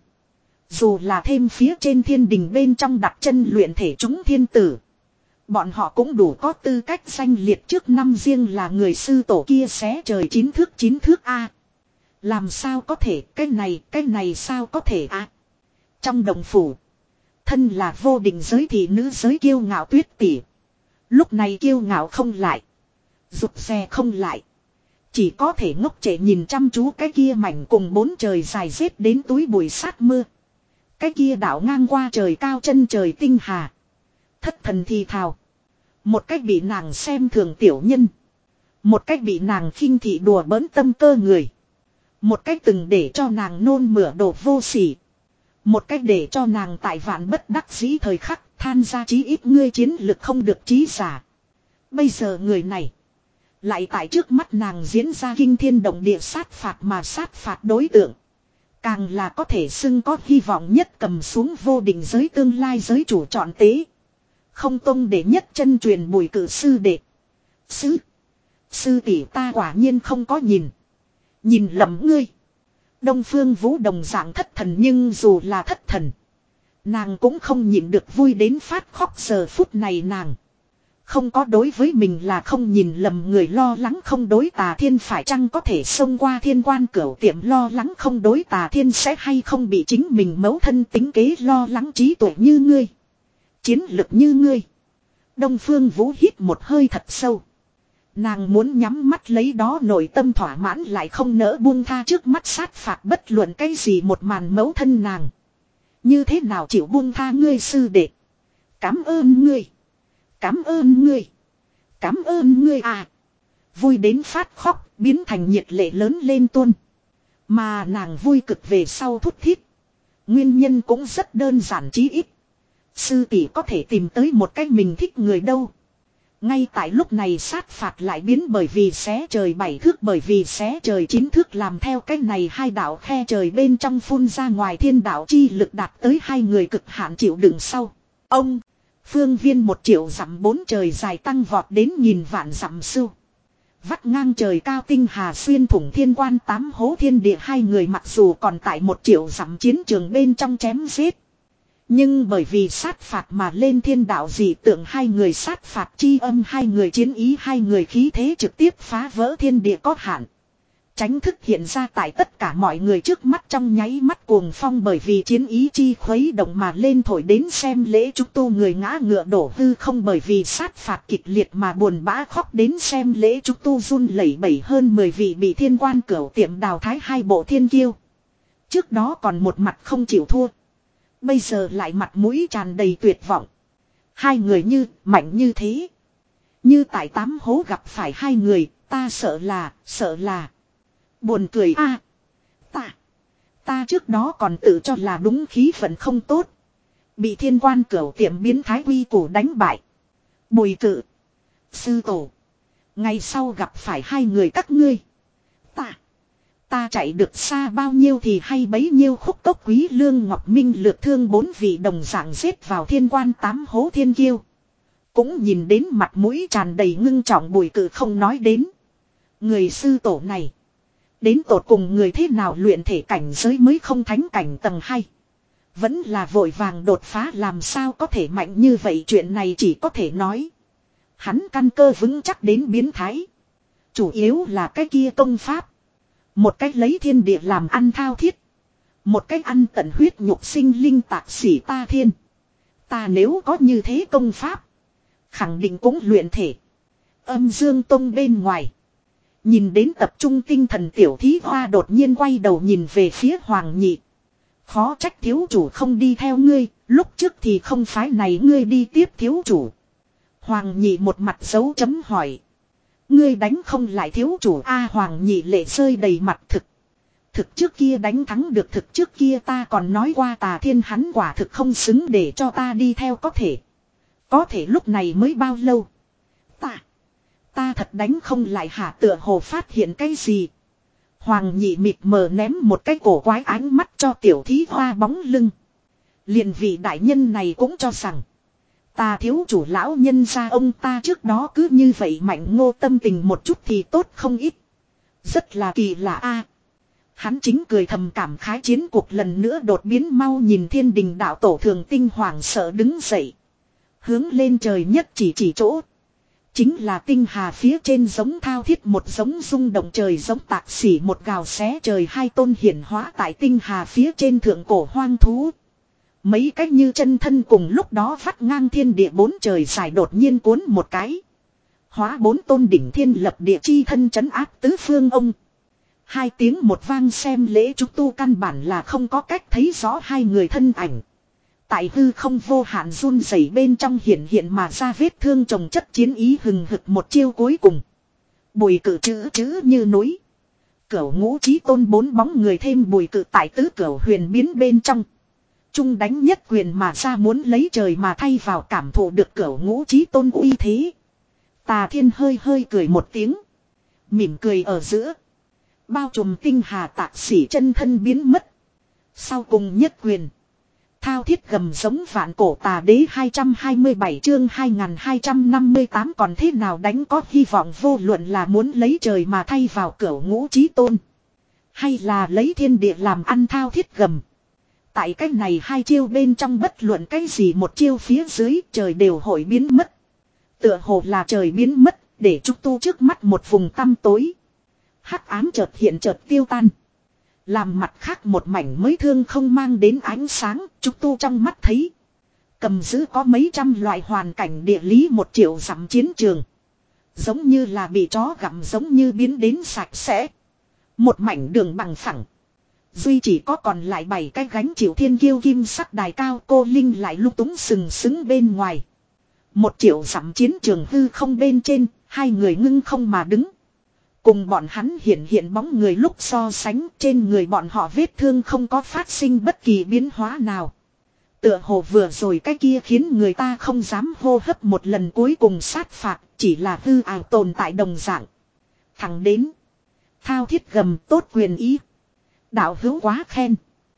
Dù là thêm phía trên thiên đình bên trong đặt chân luyện thể chúng thiên tử. Bọn họ cũng đủ có tư cách danh liệt trước năm riêng là người sư tổ kia xé trời chín thước chín thước A. Làm sao có thể cái này cái này sao có thể A. Trong đồng phủ. Thân là vô định giới thì nữ giới kiêu ngạo Tuyết Tỷ. Lúc này kiêu ngạo không lại. Rụt xe không lại. Chỉ có thể ngốc trệ nhìn chăm chú cái kia mảnh cùng bốn trời dài rết đến túi bụi sát mưa. Cái kia đảo ngang qua trời cao chân trời tinh hà. Thất thần thì thào. Một cách bị nàng xem thường tiểu nhân. Một cách bị nàng khinh thị đùa bỡn tâm cơ người. Một cách từng để cho nàng nôn mửa đồ vô sỉ. Một cách để cho nàng tại vạn bất đắc dĩ thời khắc than ra chí ít ngươi chiến lực không được trí giả. Bây giờ người này. Lại tại trước mắt nàng diễn ra kinh thiên động địa sát phạt mà sát phạt đối tượng. Càng là có thể xưng có hy vọng nhất cầm xuống vô định giới tương lai giới chủ chọn tế. Không tông để nhất chân truyền Bùi Cự sư đệ. Sư. Sư tỷ ta quả nhiên không có nhìn. Nhìn lầm ngươi. Đông Phương Vũ đồng dạng thất thần nhưng dù là thất thần. Nàng cũng không nhịn được vui đến phát khóc giờ phút này nàng. Không có đối với mình là không nhìn lầm người lo lắng không đối Tà Thiên phải chăng có thể xông qua thiên quan cửu tiệm lo lắng không đối Tà Thiên sẽ hay không bị chính mình mẫu thân tính kế lo lắng trí tuệ như ngươi. Chiến lực như ngươi. Đông Phương Vũ hít một hơi thật sâu. Nàng muốn nhắm mắt lấy đó nội tâm thỏa mãn lại không nỡ buông tha trước mắt sát phạt bất luận cái gì một màn mẫu thân nàng. Như thế nào chịu buông tha ngươi sư đệ. Cảm ơn ngươi. Cảm ơn ngươi. Cảm ơn ngươi à. Vui đến phát khóc biến thành nhiệt lệ lớn lên tuôn. Mà nàng vui cực về sau thút thít. Nguyên nhân cũng rất đơn giản chí ít. Sư tỷ có thể tìm tới một cái mình thích người đâu. Ngay tại lúc này sát phạt lại biến bởi vì xé trời bảy thước bởi vì xé trời chín thước làm theo cái này hai đạo khe trời bên trong phun ra ngoài thiên đạo chi lực đạt tới hai người cực hạn chịu đựng sau. Ông, phương viên một triệu dặm bốn trời dài tăng vọt đến nghìn vạn dặm sưu. Vắt ngang trời cao tinh hà xuyên thủng thiên quan tám hố thiên địa hai người mặc dù còn tại một triệu dặm chiến trường bên trong chém giết. Nhưng bởi vì sát phạt mà lên thiên đạo dị tượng hai người sát phạt chi âm hai người chiến ý hai người khí thế trực tiếp phá vỡ thiên địa có hạn. Tránh thức hiện ra tại tất cả mọi người trước mắt trong nháy mắt cuồng phong bởi vì chiến ý chi khuấy động mà lên thổi đến xem lễ chúc tu người ngã ngựa đổ hư không bởi vì sát phạt kịch liệt mà buồn bã khóc đến xem lễ chúc tu run lẩy bẩy hơn mười vị bị thiên quan cửu tiệm đào thái hai bộ thiên kiêu. Trước đó còn một mặt không chịu thua. Bây giờ lại mặt mũi tràn đầy tuyệt vọng. Hai người như, mạnh như thế. Như tại tám hố gặp phải hai người, ta sợ là, sợ là. Buồn cười a Ta, ta trước đó còn tự cho là đúng khí phận không tốt. Bị thiên quan cửu tiệm biến thái quy củ đánh bại. Bùi cự, sư tổ. Ngày sau gặp phải hai người các ngươi. Ta. Ta chạy được xa bao nhiêu thì hay bấy nhiêu khúc cốc quý lương ngọc minh lược thương bốn vị đồng dạng xếp vào thiên quan tám hố thiên kiêu. Cũng nhìn đến mặt mũi tràn đầy ngưng trọng bùi cự không nói đến. Người sư tổ này. Đến tột cùng người thế nào luyện thể cảnh giới mới không thánh cảnh tầng hai. Vẫn là vội vàng đột phá làm sao có thể mạnh như vậy chuyện này chỉ có thể nói. Hắn căn cơ vững chắc đến biến thái. Chủ yếu là cái kia công pháp. Một cách lấy thiên địa làm ăn thao thiết. Một cách ăn tận huyết nhục sinh linh tạc xỉ ta thiên. Ta nếu có như thế công pháp. Khẳng định cũng luyện thể. Âm Dương Tông bên ngoài. Nhìn đến tập trung tinh thần tiểu thí hoa đột nhiên quay đầu nhìn về phía Hoàng Nhị. Khó trách thiếu chủ không đi theo ngươi. Lúc trước thì không phái này ngươi đi tiếp thiếu chủ. Hoàng Nhị một mặt dấu chấm hỏi. Ngươi đánh không lại thiếu chủ A Hoàng Nhị lệ rơi đầy mặt thực. Thực trước kia đánh thắng được thực trước kia ta còn nói qua Tà Thiên hắn quả thực không xứng để cho ta đi theo có thể. Có thể lúc này mới bao lâu. Ta. Ta thật đánh không lại hả tựa hồ phát hiện cái gì. Hoàng Nhị mịt mờ ném một cái cổ quái ánh mắt cho tiểu thí hoa bóng lưng. Liền vị đại nhân này cũng cho rằng. Ta thiếu chủ lão nhân ra ông ta trước đó cứ như vậy mạnh ngô tâm tình một chút thì tốt không ít. Rất là kỳ lạ a. Hắn chính cười thầm cảm khái chiến cuộc lần nữa đột biến mau nhìn thiên đình đạo tổ thường tinh hoàng sợ đứng dậy. Hướng lên trời nhất chỉ chỉ chỗ. Chính là tinh hà phía trên giống thao thiết một giống rung động trời giống tạc xỉ một gào xé trời hai tôn hiển hóa tại tinh hà phía trên thượng cổ hoang thú. Mấy cách như chân thân cùng lúc đó vắt ngang thiên địa bốn trời dài đột nhiên cuốn một cái. Hóa bốn tôn đỉnh thiên lập địa chi thân trấn áp tứ phương ông. Hai tiếng một vang xem lễ chúng tu căn bản là không có cách thấy rõ hai người thân ảnh. Tại hư không vô hạn run rẩy bên trong hiện hiện mà ra vết thương trồng chất chiến ý hừng hực một chiêu cuối cùng. Bùi cử chữ chữ như núi. Cửu ngũ chí tôn bốn bóng người thêm bùi cử tại tứ cửu huyền biến bên trong. Trung đánh nhất quyền mà ra muốn lấy trời mà thay vào cảm thụ được cửu ngũ chí tôn uy thế. Tà Thiên hơi hơi cười một tiếng. Mỉm cười ở giữa. Bao trùm tinh hà tạc xỉ chân thân biến mất. Sau cùng nhất quyền. Thao thiết gầm giống vạn cổ tà đế hai trăm hai mươi bảy chương hai nghìn hai trăm năm mươi tám còn thế nào đánh có hy vọng vô luận là muốn lấy trời mà thay vào cửu ngũ chí tôn. Hay là lấy thiên địa làm ăn thao thiết gầm. Tại cách này hai chiêu bên trong bất luận cái gì một chiêu phía dưới trời đều hội biến mất. Tựa hồ là trời biến mất để trúc tu trước mắt một vùng tăm tối. Hắc ám chợt hiện chợt tiêu tan. Làm mặt khác một mảnh mới thương không mang đến ánh sáng, trúc tu trong mắt thấy. Cầm giữ có mấy trăm loại hoàn cảnh địa lý một triệu dặm chiến trường. Giống như là bị chó gặm giống như biến đến sạch sẽ. Một mảnh đường bằng phẳng. Duy chỉ có còn lại bảy cái gánh chịu thiên kiêu kim sắc đài cao cô Linh lại lúc túng sừng sững bên ngoài. Một triệu dặm chiến trường hư không bên trên, hai người ngưng không mà đứng. Cùng bọn hắn hiện hiện bóng người lúc so sánh trên người bọn họ vết thương không có phát sinh bất kỳ biến hóa nào. Tựa hồ vừa rồi cái kia khiến người ta không dám hô hấp một lần cuối cùng sát phạt chỉ là hư ảo tồn tại đồng dạng. Thẳng đến. Thao thiết gầm tốt quyền ý. Đạo hữu quá khen.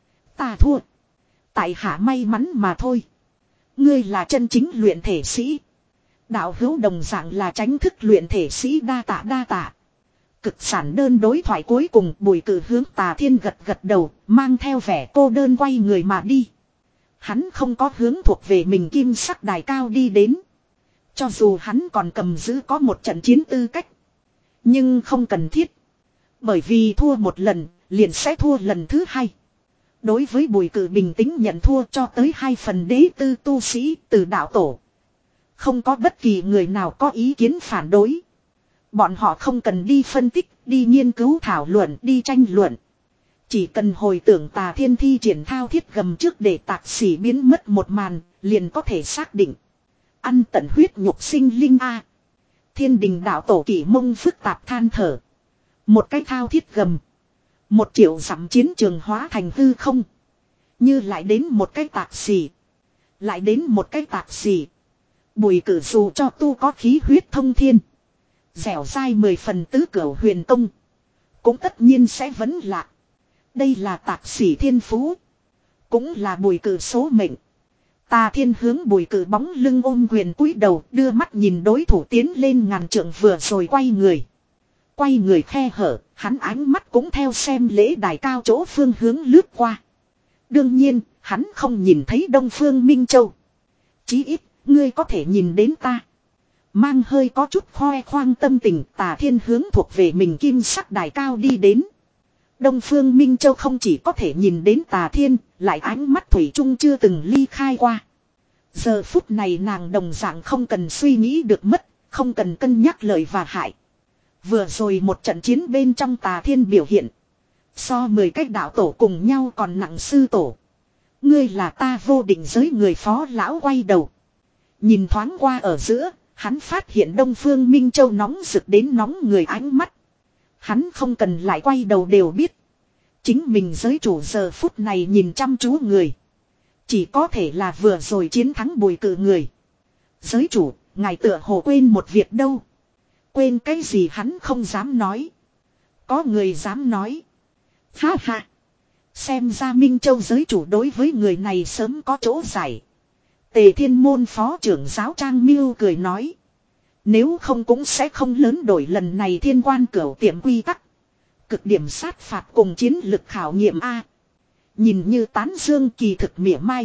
Ta thua. Tại hạ may mắn mà thôi. Ngươi là chân chính luyện thể sĩ. Đạo hữu đồng dạng là tránh thức luyện thể sĩ đa tạ đa tạ. Cực sản đơn đối thoại cuối cùng Bùi Cử hướng Tà Thiên gật gật đầu, mang theo vẻ cô đơn quay người mà đi. Hắn không có hướng thuộc về mình kim sắc đài cao đi đến. Cho dù hắn còn cầm giữ có một trận chiến tư cách. Nhưng không cần thiết. Bởi vì thua một lần, liền sẽ thua lần thứ hai. Đối với Bùi Cử bình tĩnh nhận thua cho tới hai phần đế tư tu sĩ từ đạo tổ. Không có bất kỳ người nào có ý kiến phản đối. Bọn họ không cần đi phân tích, đi nghiên cứu thảo luận, đi tranh luận. Chỉ cần hồi tưởng Tà Thiên thi triển thao thiết gầm trước để tạc xỉ biến mất một màn, liền có thể xác định. Ăn tận huyết nhục sinh linh A. Thiên đình đạo tổ kỷ mông phức tạp than thở. Một cái thao thiết gầm. Một triệu dặm chiến trường hóa thành hư không. Như lại đến một cái tạc xỉ. Lại đến một cái tạc xỉ. Bùi Cử dù cho tu có khí huyết thông thiên. Dẻo dai mười phần tứ cửu huyền công. Cũng tất nhiên sẽ vẫn lạc. Đây là tạc xỉ thiên phú. Cũng là Bùi Cử số mệnh. Tà Thiên hướng Bùi Cử bóng lưng ôm quyền cúi đầu đưa mắt nhìn đối thủ tiến lên ngàn trượng vừa rồi quay người. Quay người khe hở, hắn ánh mắt cũng theo xem lễ đài cao chỗ phương hướng lướt qua. Đương nhiên, hắn không nhìn thấy Đông Phương Minh Châu. Chí ít, ngươi có thể nhìn đến ta. Mang hơi có chút khoe khoang tâm tình Tà Thiên hướng thuộc về mình kim sắc đài cao đi đến. Đông Phương Minh Châu không chỉ có thể nhìn đến Tà Thiên, lại ánh mắt thủy chung chưa từng ly khai qua. Giờ phút này nàng đồng dạng không cần suy nghĩ được mất, không cần cân nhắc lợi và hại. Vừa rồi một trận chiến bên trong Tà Thiên biểu hiện. So mười cách đạo tổ cùng nhau còn nặng sư tổ. Ngươi là ta vô định giới người phó lão quay đầu. Nhìn thoáng qua ở giữa, hắn phát hiện Đông Phương Minh Châu nóng rực đến nóng người ánh mắt. Hắn không cần lại quay đầu đều biết. Chính mình giới chủ giờ phút này nhìn chăm chú người. Chỉ có thể là vừa rồi chiến thắng Bùi Cử người. Giới chủ, ngài tựa hồ quên một việc đâu. Quên cái gì hắn không dám nói. Có người dám nói. Ha ha. Xem ra Minh Châu giới chủ đối với người này sớm có chỗ giải. Tề Thiên Môn phó trưởng giáo Trang Miêu cười nói. Nếu không cũng sẽ không lớn đổi lần này thiên quan cửu tiệm quy tắc. Cực điểm sát phạt cùng chiến lực khảo nghiệm A. Nhìn như tán dương kỳ thực mỉa mai.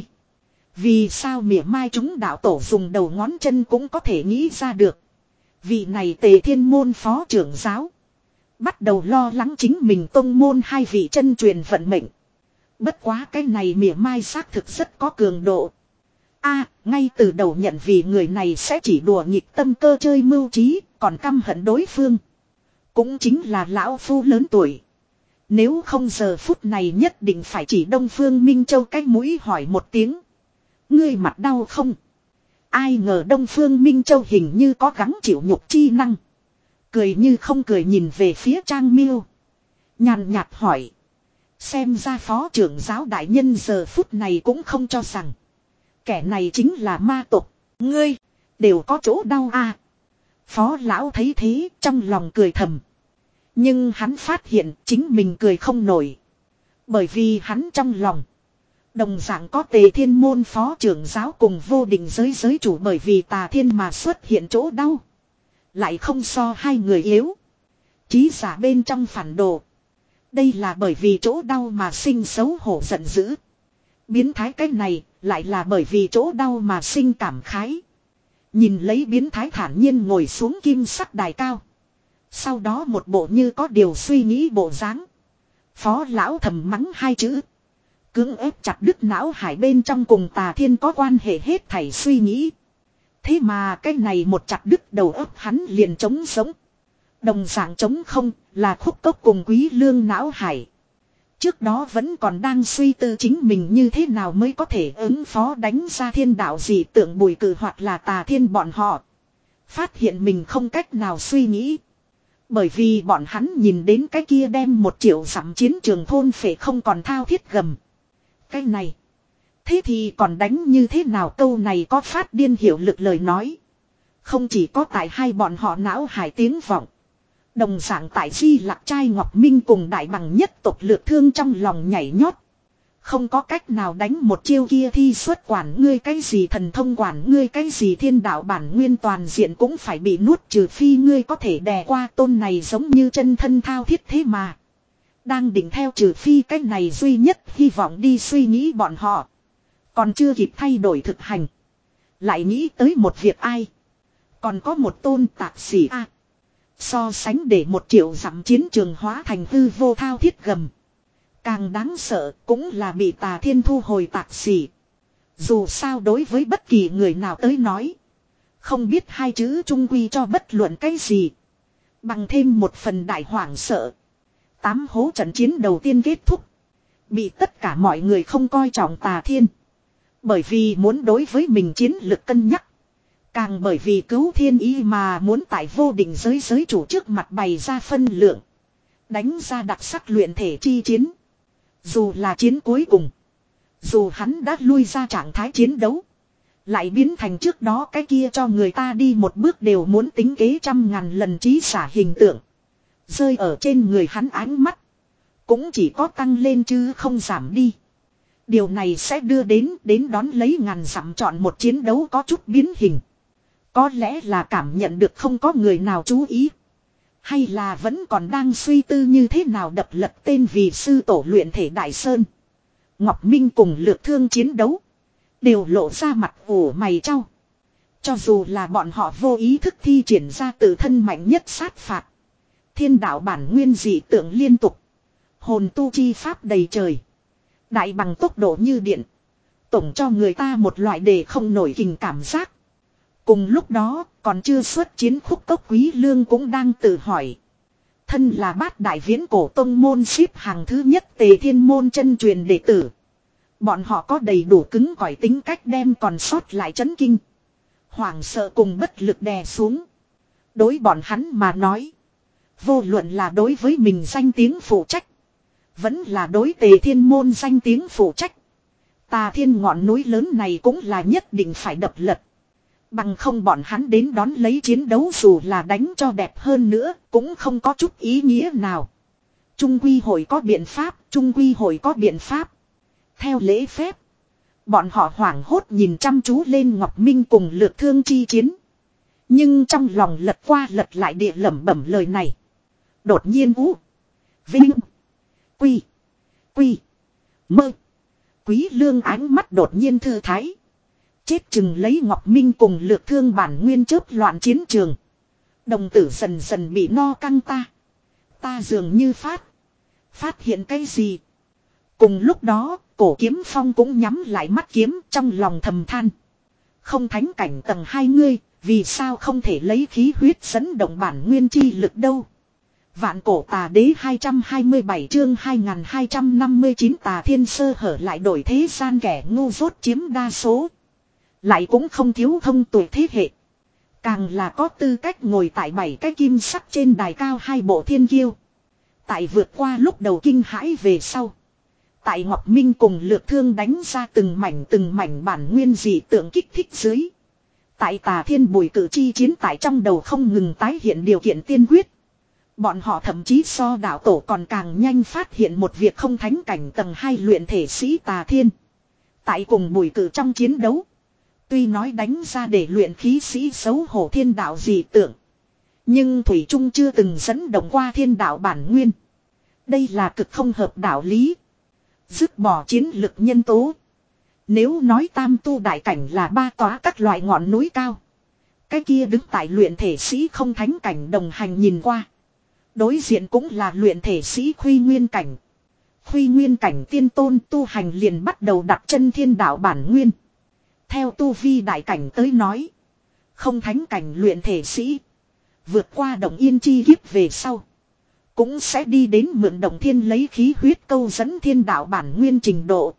Vì sao mỉa mai chúng đạo tổ dùng đầu ngón chân cũng có thể nghĩ ra được. Vị này Tề Thiên Môn phó trưởng giáo. Bắt đầu lo lắng chính mình tông môn hai vị chân truyền vận mệnh. Bất quá cái này mỉa mai xác thực rất có cường độ. A, ngay từ đầu nhận vì người này sẽ chỉ đùa nghịch tâm cơ chơi mưu trí, còn căm hận đối phương. Cũng chính là lão phu lớn tuổi. Nếu không giờ phút này nhất định phải chỉ Đông Phương Minh Châu cái mũi hỏi một tiếng. Ngươi mặt đau không? Ai ngờ Đông Phương Minh Châu hình như có gắng chịu nhục chi năng. Cười như không cười nhìn về phía Trang Miêu. Nhàn nhạt hỏi. Xem ra phó trưởng giáo đại nhân giờ phút này cũng không cho rằng. Kẻ này chính là ma tộc. Ngươi, đều có chỗ đau à. Phó lão thấy thế trong lòng cười thầm. Nhưng hắn phát hiện chính mình cười không nổi. Bởi vì hắn trong lòng. Đồng dạng có Tề Thiên Môn phó trưởng giáo cùng vô định giới giới chủ bởi vì Tà Thiên mà xuất hiện chỗ đau. Lại không so hai người yếu. Chí giả bên trong phản đồ. Đây là bởi vì chỗ đau mà sinh xấu hổ giận dữ. Biến thái cái này lại là bởi vì chỗ đau mà sinh cảm khái. Nhìn lấy biến thái thản nhiên ngồi xuống kim sắc đài cao. Sau đó một bộ như có điều suy nghĩ bộ dáng. Phó lão thầm mắng hai chữ. Cưỡng ép chặt đứt não hải bên trong cùng Tà Thiên có quan hệ hết thảy suy nghĩ. Thế mà cái này một chặt đứt đầu óc hắn liền trống sống. Đồng dạng trống không là Khúc Cốc cùng Quý Lương não hải. Trước đó vẫn còn đang suy tư chính mình như thế nào mới có thể ứng phó đánh ra thiên đạo gì tượng Bùi Cử hoặc là Tà Thiên bọn họ. Phát hiện mình không cách nào suy nghĩ. Bởi vì bọn hắn nhìn đến cái kia đem một triệu dặm chiến trường thôn phệ không còn thao thiết gầm. Cái này. Thế thì còn đánh như thế nào câu này có phát điên hiệu lực lời nói. Không chỉ có tại hai bọn họ não hải tiếng vọng. Đồng dạng tại Di Lạc Trai Ngọc Minh cùng đại bằng nhất tộc Lược Thương trong lòng nhảy nhót. Không có cách nào đánh một chiêu kia thi xuất quản ngươi cái gì thần thông quản ngươi cái gì thiên đạo bản nguyên toàn diện cũng phải bị nuốt trừ phi ngươi có thể đè qua tôn này giống như chân thân thao thiết thế mà. Đang định theo trừ phi cái này duy nhất hy vọng đi suy nghĩ bọn họ. Còn chưa kịp thay đổi thực hành. Lại nghĩ tới một việc ai. Còn có một tôn tạc sĩ a. So sánh để một triệu dặm chiến trường hóa thành hư vô thao thiết gầm. Càng đáng sợ cũng là bị Tà Thiên thu hồi tạc sĩ. Dù sao đối với bất kỳ người nào tới nói. Không biết hai chữ trung quy cho bất luận cái gì. Bằng thêm một phần đại hoảng sợ. Tám hố trận chiến đầu tiên kết thúc. Bị tất cả mọi người không coi trọng Tà Thiên. Bởi vì muốn đối với mình chiến lực cân nhắc. Càng bởi vì cứu thiên ý mà muốn tại vô định giới giới chủ trước mặt bày ra phân lượng. Đánh ra đặc sắc luyện thể chi chiến. Dù là chiến cuối cùng. Dù hắn đã lui ra trạng thái chiến đấu. Lại biến thành trước đó cái kia cho người ta đi một bước đều muốn tính kế trăm ngàn lần trí xả hình tượng. Rơi ở trên người hắn ánh mắt. Cũng chỉ có tăng lên chứ không giảm đi. Điều này sẽ đưa đến đến đón lấy ngàn dặm chọn một chiến đấu có chút biến hình. Có lẽ là cảm nhận được không có người nào chú ý. Hay là vẫn còn đang suy tư như thế nào đập lật tên vì sư tổ luyện thể Đại Sơn. Ngọc Minh cùng Lược Thương chiến đấu. Đều lộ ra mặt ủ mày trao. Cho dù là bọn họ vô ý thức thi triển ra tự thân mạnh nhất sát phạt. Thiên đạo bản nguyên dị tượng liên tục. Hồn tu chi pháp đầy trời. Đại bằng tốc độ như điện. Tổng cho người ta một loại đề không nổi hình cảm giác. Cùng lúc đó còn chưa xuất chiến Khúc Cốc Quý Lương cũng đang tự hỏi. Thân là bát đại viễn cổ tông môn xếp hàng thứ nhất Tề Thiên môn chân truyền đệ tử. Bọn họ có đầy đủ cứng cỏi tính cách đem còn sót lại chấn kinh. Hoảng sợ cùng bất lực đè xuống. Đối bọn hắn mà nói. Vô luận là đối với mình danh tiếng phụ trách. Vẫn là đối Tề Thiên môn danh tiếng phụ trách. Tà Thiên ngọn núi lớn này cũng là nhất định phải đập lật. Bằng không bọn hắn đến đón lấy chiến đấu dù là đánh cho đẹp hơn nữa cũng không có chút ý nghĩa nào. Trung quy hội có biện pháp, Trung quy hội có biện pháp. Theo lễ phép, bọn họ hoảng hốt nhìn chăm chú lên Ngọc Minh cùng Lược Thương chi chiến. Nhưng trong lòng lật qua lật lại địa lẩm bẩm lời này. Đột nhiên u, vinh, quy, quy, mơ. Quý Lương ánh mắt đột nhiên thư thái. Chết chừng lấy Ngọc Minh cùng Lược Thương bản nguyên chớp loạn chiến trường. Đồng tử dần dần bị no căng ta. Ta dường như phát. Phát hiện cái gì? Cùng lúc đó, Cổ Kiếm Phong cũng nhắm lại mắt kiếm trong lòng thầm than. Không thánh cảnh tầng hai ngươi, vì sao không thể lấy khí huyết dẫn động bản nguyên chi lực đâu? Vạn Cổ Tà Đế hai trăm hai mươi bảy chương hai nghìn hai trăm năm mươi chín Tà Thiên sơ hở lại đổi thế gian kẻ ngu dốt chiếm đa số. Lại cũng không thiếu thông tuổi thế hệ. Càng là có tư cách ngồi tại bảy cái kim sắc trên đài cao hai bộ thiên kiêu. Tại vượt qua lúc đầu kinh hãi về sau. Tại Ngọc Minh cùng Lược Thương đánh ra từng mảnh từng mảnh bản nguyên dị tượng kích thích dưới. Tại Tà Thiên Bùi Cử chi chiến tại trong đầu không ngừng tái hiện điều kiện tiên quyết. Bọn họ thậm chí so đạo tổ còn càng nhanh phát hiện một việc không thánh cảnh tầng hai luyện thể sĩ Tà Thiên. Tại cùng Bùi Cử trong chiến đấu. Tuy nói đánh ra để luyện khí sĩ xấu hổ thiên đạo dị tượng. Nhưng Thủy Trung chưa từng dẫn động qua thiên đạo bản nguyên. Đây là cực không hợp đạo lý. Dứt bỏ chiến lực nhân tố. Nếu nói tam tu đại cảnh là ba tòa các loại ngọn núi cao. Cái kia đứng tại luyện thể sĩ không thánh cảnh đồng hành nhìn qua. Đối diện cũng là luyện thể sĩ Khuy Nguyên cảnh. Khuy Nguyên cảnh tiên tôn tu hành liền bắt đầu đặt chân thiên đạo bản nguyên. Theo tu vi đại cảnh tới nói. Không thánh cảnh luyện thể sĩ. Vượt qua động yên chi kiếp về sau. Cũng sẽ đi đến mượn động thiên lấy khí huyết câu dẫn thiên đạo bản nguyên trình độ.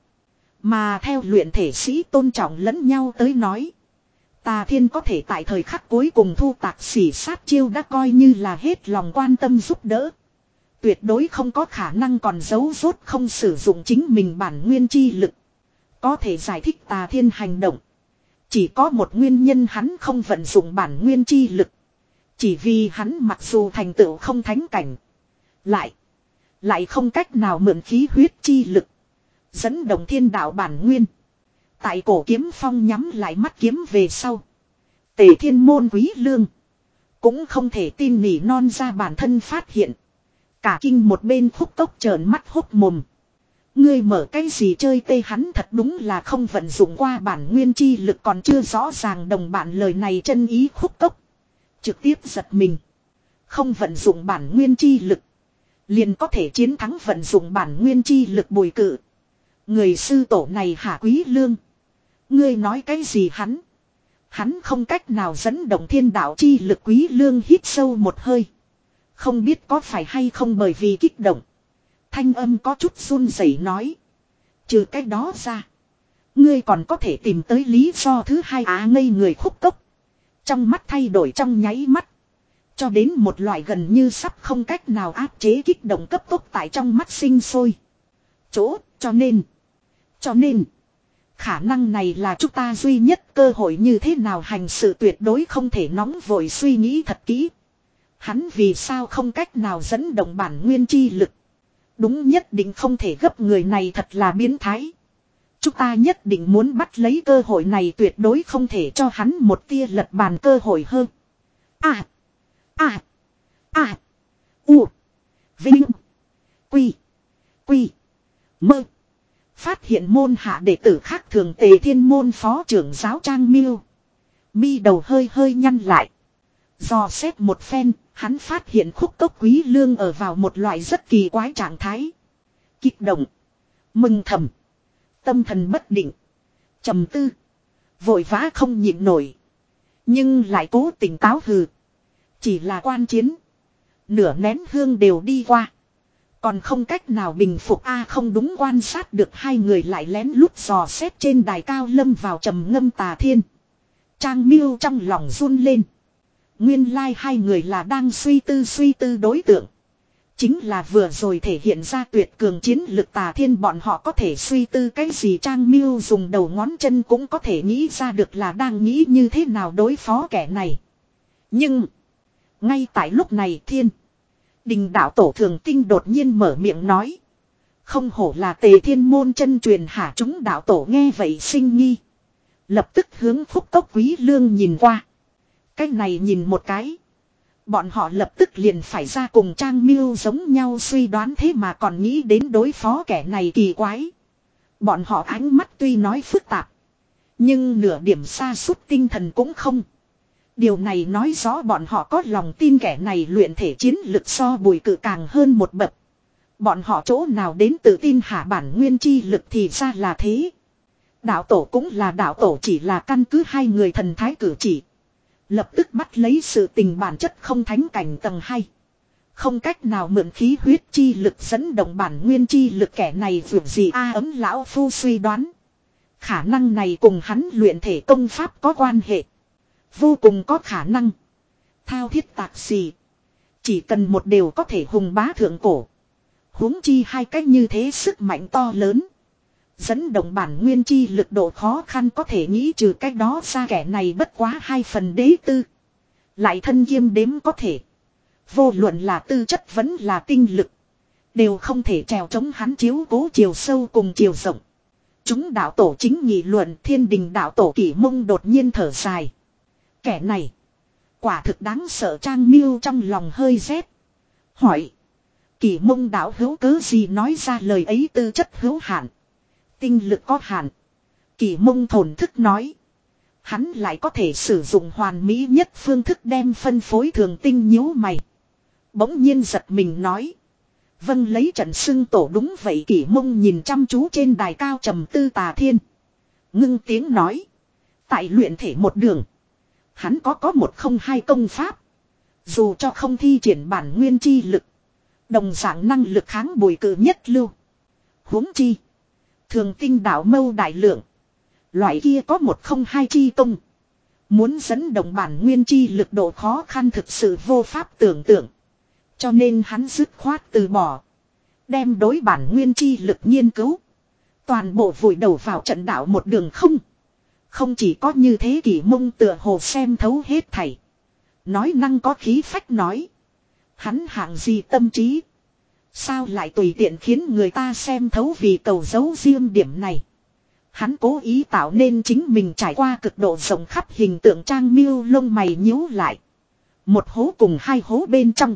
Mà theo luyện thể sĩ tôn trọng lẫn nhau tới nói. Tà thiên có thể tại thời khắc cuối cùng thu tạc xỉ sát chiêu đã coi như là hết lòng quan tâm giúp đỡ. Tuyệt đối không có khả năng còn giấu rốt không sử dụng chính mình bản nguyên chi lực. Có thể giải thích tà thiên hành động. Chỉ có một nguyên nhân hắn không vận dụng bản nguyên chi lực. Chỉ vì hắn mặc dù thành tựu không thánh cảnh. Lại. Lại không cách nào mượn khí huyết chi lực. Dẫn động thiên đạo bản nguyên. Tại cổ kiếm phong nhắm lại mắt kiếm về sau. Tề thiên môn quý lương. Cũng không thể tin nỉ non ra bản thân phát hiện. Cả kinh một bên khúc cốc trợn mắt hốt mồm. Ngươi mở cái gì chơi tê hắn thật đúng là không vận dụng qua bản nguyên chi lực còn chưa rõ ràng đồng bạn lời này chân ý khúc cốc. Trực tiếp giật mình. Không vận dụng bản nguyên chi lực. Liền có thể chiến thắng vận dụng bản nguyên chi lực bồi cự. Người sư tổ này hả quý lương. Ngươi nói cái gì hắn? Hắn không cách nào dẫn động thiên đạo chi lực quý lương hít sâu một hơi. Không biết có phải hay không bởi vì kích động. Thanh âm có chút run rẩy nói. Trừ cái đó ra. Ngươi còn có thể tìm tới lý do thứ hai á ngây người khúc cốc. Trong mắt thay đổi trong nháy mắt. Cho đến một loại gần như sắp không cách nào áp chế kích động cấp tốc tại trong mắt sinh sôi. Chỗ cho nên. Cho nên. Khả năng này là chúng ta duy nhất cơ hội như thế nào hành sự tuyệt đối không thể nóng vội suy nghĩ thật kỹ. Hắn vì sao không cách nào dẫn động bản nguyên chi lực. Đúng nhất định không thể gấp người này thật là biến thái. Chúng ta nhất định muốn bắt lấy cơ hội này tuyệt đối không thể cho hắn một tia lật bàn cơ hội hơn. À. À. À. U. Vinh. Quy. Quy. Mơ. Phát hiện môn hạ đệ tử khác thường Tề Thiên môn phó trưởng giáo Trang Miêu. Mi đầu hơi hơi nhăn lại. Dò xét một phen, hắn phát hiện khúc cốc quý lương ở vào một loại rất kỳ quái trạng thái. Kích động. Mừng thầm. Tâm thần bất định. Trầm tư. Vội vã không nhịn nổi. Nhưng lại cố tỉnh táo hừ. Chỉ là quan chiến. Nửa nén hương đều đi qua. Còn không cách nào bình phục a không đúng quan sát được hai người lại lén lút dò xét trên đài cao lâm vào trầm ngâm Tà Thiên. Trang Miêu trong lòng run lên. Nguyên lai like hai người là đang suy tư suy tư đối tượng. Chính là vừa rồi thể hiện ra tuyệt cường chiến lực Tà Thiên bọn họ có thể suy tư cái gì Trang Miêu dùng đầu ngón chân cũng có thể nghĩ ra được là đang nghĩ như thế nào đối phó kẻ này. Nhưng. Ngay tại lúc này Thiên. Đình đạo tổ thường tinh đột nhiên mở miệng nói. Không hổ là Tề Thiên môn chân truyền hả chúng đạo tổ nghe vậy sinh nghi. Lập tức hướng khúc cốc quý lương nhìn qua. Cái này nhìn một cái. Bọn họ lập tức liền phải ra cùng Trang Miêu giống nhau suy đoán thế mà còn nghĩ đến đối phó kẻ này kỳ quái. Bọn họ ánh mắt tuy nói phức tạp. Nhưng nửa điểm xa suốt tinh thần cũng không. Điều này nói rõ bọn họ có lòng tin kẻ này luyện thể chiến lực so Bùi Cự càng hơn một bậc. Bọn họ chỗ nào đến tự tin hả bản nguyên chi lực thì ra là thế. Đạo tổ cũng là đạo tổ chỉ là căn cứ hai người thần thái cử chỉ. Lập tức bắt lấy sự tình bản chất không thánh cảnh tầng hai. Không cách nào mượn khí huyết chi lực dẫn động bản nguyên chi lực kẻ này vượt gì a ấm lão phu suy đoán. Khả năng này cùng hắn luyện thể công pháp có quan hệ. Vô cùng có khả năng. Thao thiết tạc xì. Chỉ cần một điều có thể hùng bá thượng cổ. Huống chi hai cách như thế sức mạnh to lớn. Dẫn động bản nguyên chi lực độ khó khăn có thể nghĩ trừ cách đó ra kẻ này bất quá hai phần đế tư. Lại thân kiêm đếm có thể. Vô luận là tư chất vẫn là tinh lực. Đều không thể trèo chống hắn chiếu cố chiều sâu cùng chiều rộng. Chúng đạo tổ chính nghị luận Thiên Đình đạo tổ Kỷ Mông đột nhiên thở dài. Kẻ này. Quả thực đáng sợ Trang Miêu trong lòng hơi rét. Hỏi. Kỷ Mông đạo hữu cớ gì nói ra lời ấy tư chất hữu hạn. Tinh lực có hạn. Kỳ Mông thổn thức nói. Hắn lại có thể sử dụng hoàn mỹ nhất phương thức đem phân phối thường tinh nhíu mày. Bỗng nhiên giật mình nói. Vâng lấy trận xưng tổ đúng vậy. Kỳ Mông nhìn chăm chú trên đài cao trầm tư Tà Thiên. Ngưng tiếng nói. Tại luyện thể một đường. Hắn có có một không hai công pháp. Dù cho không thi triển bản nguyên chi lực. Đồng dạng năng lực kháng bùi cử nhất lưu. Huống chi. Thường tinh đạo mâu đại lượng. Loại kia có một không hai chi công. Muốn dẫn động bản nguyên chi lực độ khó khăn thực sự vô pháp tưởng tượng. Cho nên hắn dứt khoát từ bỏ. Đem đối bản nguyên chi lực nghiên cứu. Toàn bộ vùi đầu vào trận đạo một đường không. Không chỉ có như thế Kỳ Mông tựa hồ xem thấu hết thảy. Nói năng có khí phách nói. Hắn hạng gì tâm trí. Sao lại tùy tiện khiến người ta xem thấu vì cầu giấu riêng điểm này. Hắn cố ý tạo nên chính mình trải qua cực độ rộng khắp hình tượng trang miêu lông mày nhíu lại. Một hố cùng hai hố bên trong.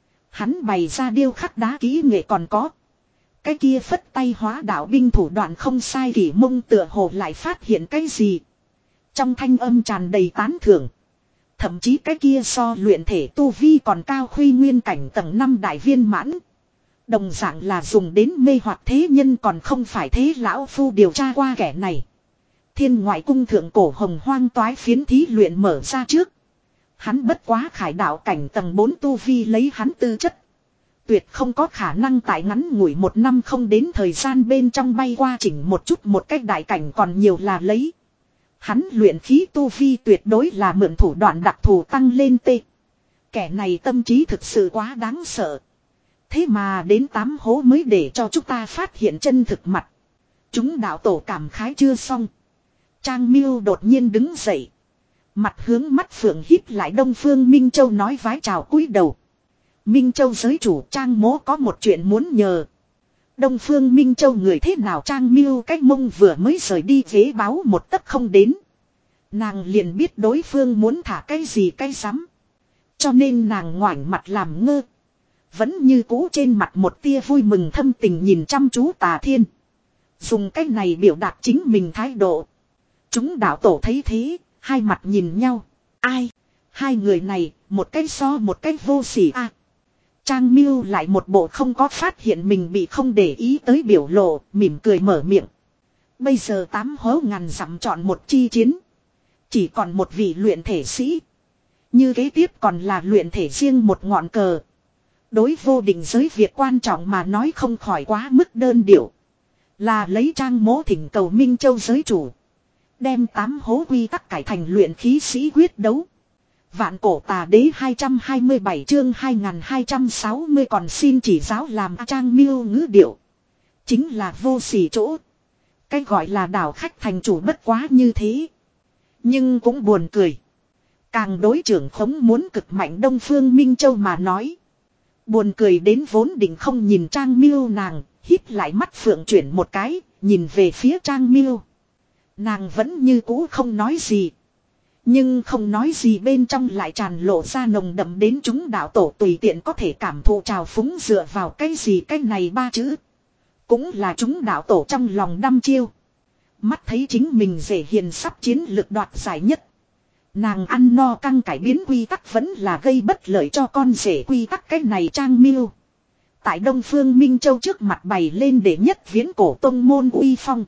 Hắn bày ra điêu khắc đá kỹ nghệ còn có. Cái kia phất tay hóa đạo binh thủ đoạn không sai. Kỳ Mông tựa hồ lại phát hiện cái gì. Trong thanh âm tràn đầy tán thưởng. Thậm chí cái kia so luyện thể tu vi còn cao khuy nguyên cảnh tầng năm đại viên mãn. Đồng dạng là dùng đến mê hoặc thế nhân còn không phải thế lão phu điều tra qua kẻ này. Thiên ngoại cung thượng cổ hồng hoang toái phiến thí luyện mở ra trước. Hắn bất quá khải đạo cảnh tầng bốn tu vi lấy hắn tư chất. Tuyệt không có khả năng tại ngắn ngủi một năm không đến thời gian bên trong bay qua chỉnh một chút một cách đại cảnh còn nhiều là lấy. Hắn luyện khí tu vi tuyệt đối là mượn thủ đoạn đặc thù tăng lên tê. Kẻ này tâm trí thực sự quá đáng sợ. Thế mà đến tám hố mới để cho chúng ta phát hiện chân thực mặt. Chúng đạo tổ cảm khái chưa xong. Trang Miêu đột nhiên đứng dậy. Mặt hướng mắt phượng híp lại Đông Phương Minh Châu nói vái chào cúi đầu. Minh Châu giới chủ Trang mố có một chuyện muốn nhờ. Đông Phương Minh Châu người thế nào Trang Miêu cái mông vừa mới rời đi ghế báo một tấc không đến. Nàng liền biết đối phương muốn thả cái gì cái rắm. Cho nên nàng ngoảnh mặt làm ngơ. Vẫn như cũ trên mặt một tia vui mừng thâm tình nhìn chăm chú Tà Thiên. Dùng cách này biểu đạt chính mình thái độ. Chúng đạo tổ thấy thế, hai mặt nhìn nhau. Ai? Hai người này, một cái so một cái vô sỉ a. À, Trang Miêu lại một bộ không có phát hiện mình bị không để ý tới biểu lộ, mỉm cười mở miệng. Bây giờ tám hố ngàn dặm chọn một chi chiến. Chỉ còn một vị luyện thể sĩ. Như kế tiếp còn là luyện thể riêng một ngọn cờ. Đối vô định giới việc quan trọng mà nói không khỏi quá mức đơn điệu. Là lấy Trang mố thỉnh cầu Minh Châu giới chủ. Đem tám hố quy tắc cải thành luyện khí sĩ quyết đấu. Vạn cổ tà đế hai trăm hai mươi bảy chương hai nghìn hai trăm sáu mươi còn xin chỉ giáo làm Trang Miêu ngữ điệu. Chính là vô sỉ chỗ. Cái gọi là đảo khách thành chủ bất quá như thế. Nhưng cũng buồn cười. Càng đối trưởng khống muốn cực mạnh Đông Phương Minh Châu mà nói. Buồn cười đến vốn định không nhìn Trang Miêu nàng, híp lại mắt phượng chuyển một cái, nhìn về phía Trang Miêu. Nàng vẫn như cũ không nói gì. Nhưng không nói gì bên trong lại tràn lộ ra nồng đậm đến chúng đạo tổ tùy tiện có thể cảm thụ trào phúng dựa vào cái gì cái này ba chữ. Cũng là chúng đạo tổ trong lòng đăm chiêu. Mắt thấy chính mình dễ hiền sắp chiến lực đoạt giải nhất. Nàng ăn no căng cải biến quy tắc vẫn là gây bất lợi cho con rể quy tắc cái này Trang Miêu. Tại Đông Phương Minh Châu trước mặt bày lên để nhất viễn cổ tông môn uy phong.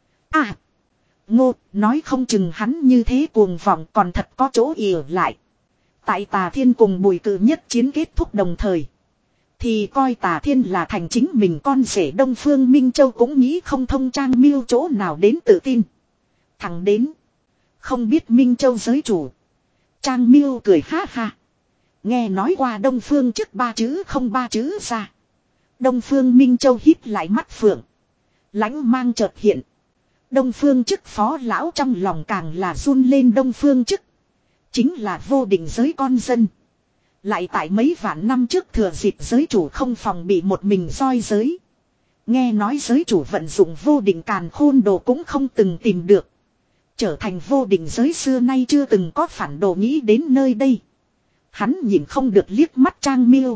À! Ngô, nói không chừng hắn như thế cuồng vọng còn thật có chỗ ỉa lại. Tại Tà Thiên cùng Bùi Cử nhất chiến kết thúc đồng thời. Thì coi Tà Thiên là thành chính mình con rể Đông Phương Minh Châu cũng nghĩ không thông Trang Miêu chỗ nào đến tự tin. Thẳng đến. Không biết Minh Châu giới chủ. Trang Miêu cười ha ha. Nghe nói qua Đông Phương trước ba chữ không ba chữ ra. Đông Phương Minh Châu hít lại mắt phượng. Lãnh mang chợt hiện. Đông Phương chức phó lão trong lòng càng là run lên Đông Phương chức. Chính là vô định giới con dân. Lại tại mấy vạn năm trước thừa dịp giới chủ không phòng bị một mình roi giới. Nghe nói giới chủ vận dụng vô định càn khôn đồ cũng không từng tìm được. Trở thành vô định giới xưa nay chưa từng có phản đồ nghĩ đến nơi đây. Hắn nhìn không được liếc mắt Trang Miêu.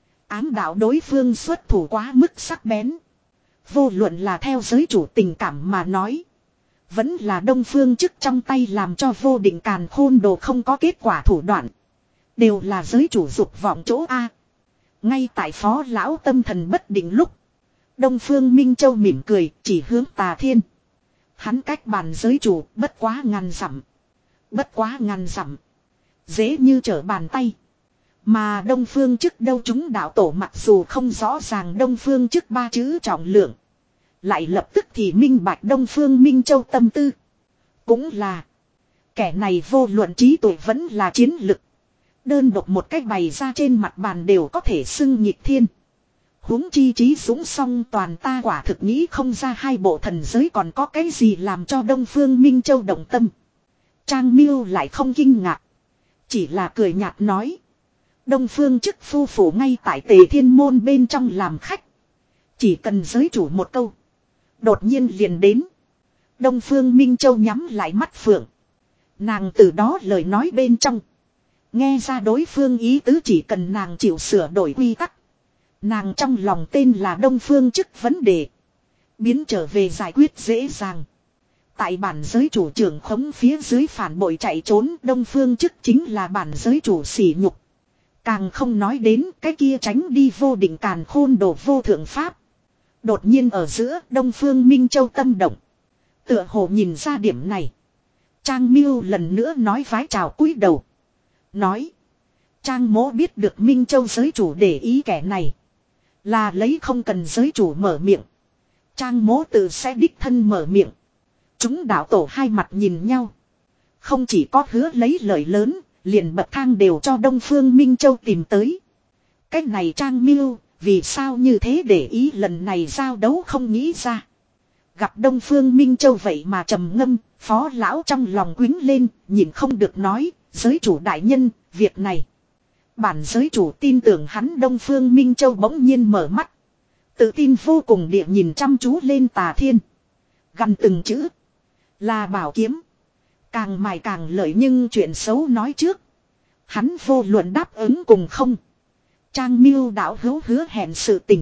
Ám đạo đối phương xuất thủ quá mức sắc bén. Vô luận là theo giới chủ tình cảm mà nói. Vẫn là Đông Phương Chức trong tay làm cho vô định càn khôn đồ không có kết quả thủ đoạn. Đều là giới chủ dục vọng chỗ A. Ngay tại phó lão tâm thần bất định lúc. Đông Phương Minh Châu mỉm cười chỉ hướng Tà Thiên. Hắn cách bàn giới chủ bất quá ngàn dặm. Bất quá ngàn dặm. Dễ như trở bàn tay. Mà Đông Phương Chức đâu chúng đạo tổ mặc dù không rõ ràng Đông Phương Chức ba chữ trọng lượng. Lại lập tức thì minh bạch Đông Phương Minh Châu tâm tư. Cũng là. Kẻ này vô luận trí tuệ vẫn là chiến lực. Đơn độc một cách bày ra trên mặt bàn đều có thể xưng nhịp thiên. Huống chi trí dũng song toàn ta quả thực nghĩ không ra hai bộ thần giới còn có cái gì làm cho Đông Phương Minh Châu động tâm. Trang Miêu lại không kinh ngạc. Chỉ là cười nhạt nói. Đông Phương Chức phu phủ ngay tại Tề Thiên Môn bên trong làm khách. Chỉ cần giới chủ một câu. Đột nhiên liền đến. Đông Phương Minh Châu nhắm lại mắt phượng. Nàng từ đó lời nói bên trong. Nghe ra đối phương ý tứ chỉ cần nàng chịu sửa đổi quy tắc. Nàng trong lòng tên là Đông Phương Chức vấn đề. Biến trở về giải quyết dễ dàng. Tại bản giới chủ trưởng khống phía dưới phản bội chạy trốn Đông Phương Chức chính là bản giới chủ sỉ nhục. Càng không nói đến cái kia tránh đi vô định càn khôn đồ vô thượng pháp. Đột nhiên ở giữa Đông Phương Minh Châu tâm động. Tựa hồ nhìn ra điểm này. Trang Miêu lần nữa nói vái chào cúi đầu. Nói. Trang mỗ biết được Minh Châu giới chủ để ý kẻ này. Là lấy không cần giới chủ mở miệng. Trang mỗ tự sẽ đích thân mở miệng. Chúng đạo tổ hai mặt nhìn nhau. Không chỉ có hứa lấy lời lớn. Liền bậc thang đều cho Đông Phương Minh Châu tìm tới. Cách này Trang Miêu. Vì sao như thế để ý lần này giao đấu không nghĩ ra. Gặp Đông Phương Minh Châu vậy mà trầm ngâm. Phó lão trong lòng quính lên. Nhìn không được nói. Giới chủ đại nhân. Việc này. Bản giới chủ tin tưởng hắn Đông Phương Minh Châu bỗng nhiên mở mắt. Tự tin vô cùng địa nhìn chăm chú lên Tà Thiên. Gần từng chữ. Là bảo kiếm. Càng mài càng lợi nhưng chuyện xấu nói trước. Hắn vô luận đáp ứng cùng không. Trang Miêu đạo hữu hứa hẹn sự tình.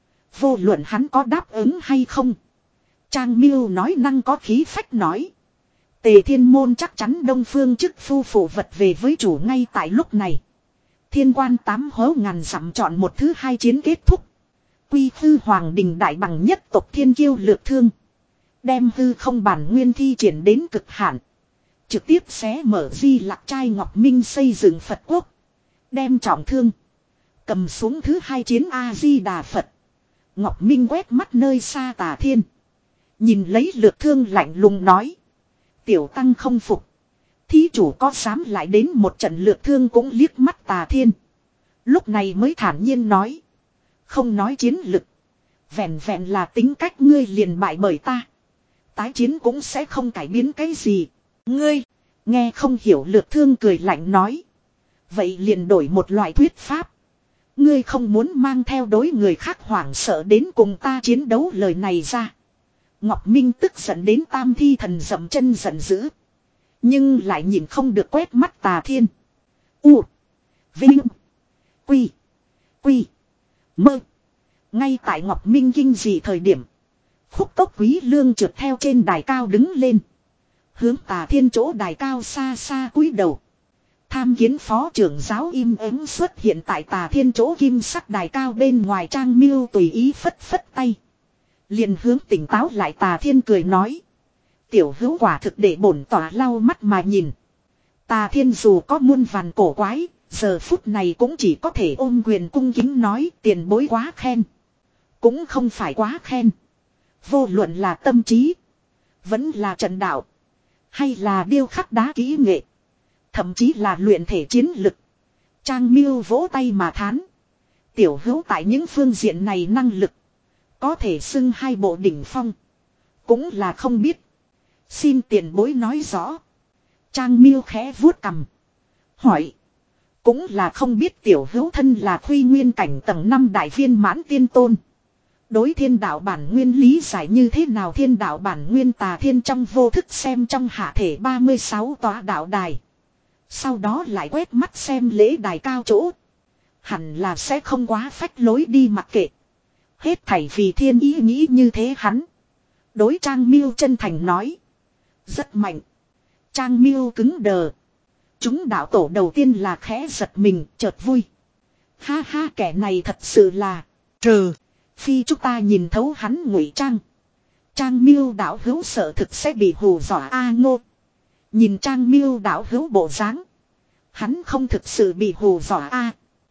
Vô luận hắn có đáp ứng hay không. Trang Miêu nói năng có khí phách nói. Tề Thiên Môn chắc chắn Đông Phương Chức phu phụ vật về với chủ ngay tại lúc này. Thiên quan tám hố ngàn dặm chọn một thứ hai chiến kết thúc. Quy hư hoàng đình đại bằng nhất tộc thiên kiêu lược thương. Đem hư không bản nguyên thi triển đến cực hạn. Trực tiếp xé mở di lạc trai Ngọc Minh xây dựng Phật quốc. Đem trọng thương. Cầm xuống thứ hai chiến A-di-đà Phật. Ngọc Minh quét mắt nơi xa Tà Thiên. Nhìn lấy lược thương lạnh lùng nói. Tiểu tăng không phục. Thí chủ có dám lại đến một trận lược thương cũng liếc mắt Tà Thiên. Lúc này mới thản nhiên nói. Không nói chiến lực. Vẹn vẹn là tính cách ngươi liền bại bởi ta. Tái chiến cũng sẽ không cải biến cái gì. Ngươi, nghe không hiểu lược thương cười lạnh nói. Vậy liền đổi một loại thuyết pháp. Ngươi không muốn mang theo đối người khác hoảng sợ đến cùng ta chiến đấu lời này ra. Ngọc Minh tức giận đến tam thi thần dậm chân giận dữ. Nhưng lại nhìn không được quét mắt Tà Thiên. U. Vinh. Quy. Quy. Mơ. Ngay tại Ngọc Minh kinh dị thời điểm. Khúc Cốc Quý Lương trượt theo trên đài cao đứng lên. Hướng Tà Thiên chỗ đài cao xa xa cúi đầu. Tham kiến phó trưởng giáo im ắng xuất hiện tại Tà Thiên chỗ kim sắc đài cao bên ngoài. Trang Miêu tùy ý phất phất tay. Liền hướng tỉnh táo lại Tà Thiên cười nói. Tiểu hữu quả thực để bổn tỏa lau mắt mà nhìn. Tà Thiên dù có muôn vàn cổ quái, giờ phút này cũng chỉ có thể ôm quyền cung kính nói tiền bối quá khen. Cũng không phải quá khen. Vô luận là tâm trí, vẫn là trận đạo, hay là điêu khắc đá kỹ nghệ, thậm chí là luyện thể chiến lực. Trang Miêu vỗ tay mà thán. Tiểu hữu tại những phương diện này năng lực. Có thể xưng hai bộ đỉnh phong. Cũng là không biết. Xin tiền bối nói rõ. Trang Miêu khẽ vuốt cằm. Hỏi. Cũng là không biết tiểu hữu thân là Khuy Nguyên cảnh tầng năm đại viên mãn tiên tôn. Đối thiên đạo bản nguyên lý giải như thế nào thiên đạo bản nguyên Tà Thiên trong vô thức xem trong hạ thể ba mươi sáu tòa đạo đài. Sau đó lại quét mắt xem lễ đài cao chỗ. Hẳn là sẽ không quá phách lối đi mặc kệ. Hết thảy vì thiên ý nghĩ như thế hắn. Đối Trang Miêu chân thành nói. Rất mạnh. Trang Miêu cứng đờ. Chúng đạo tổ đầu tiên là khẽ giật mình, chợt vui. Ha ha, kẻ này thật sự là trừ phi chúng ta nhìn thấu hắn ngụy trang. Trang Miêu đạo hữu sợ thực sẽ bị hù dọa a ngô. Nhìn Trang Miêu đạo hữu bộ dáng, hắn không thực sự bị hù dọa a.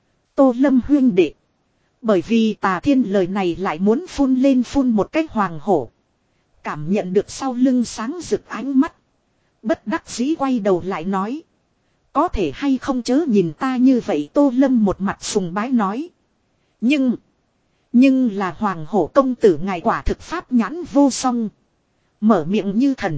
Tô Lâm huyên đệ. Bởi vì Tà Thiên lời này lại muốn phun lên phun một cách hoàng hổ. Cảm nhận được sau lưng sáng rực ánh mắt, bất đắc dĩ quay đầu lại nói. Có thể hay không chớ nhìn ta như vậy. Tô Lâm một mặt sùng bái nói. Nhưng. Nhưng là hoàng hổ công tử ngài quả thực pháp nhãn vô song. Mở miệng như thần.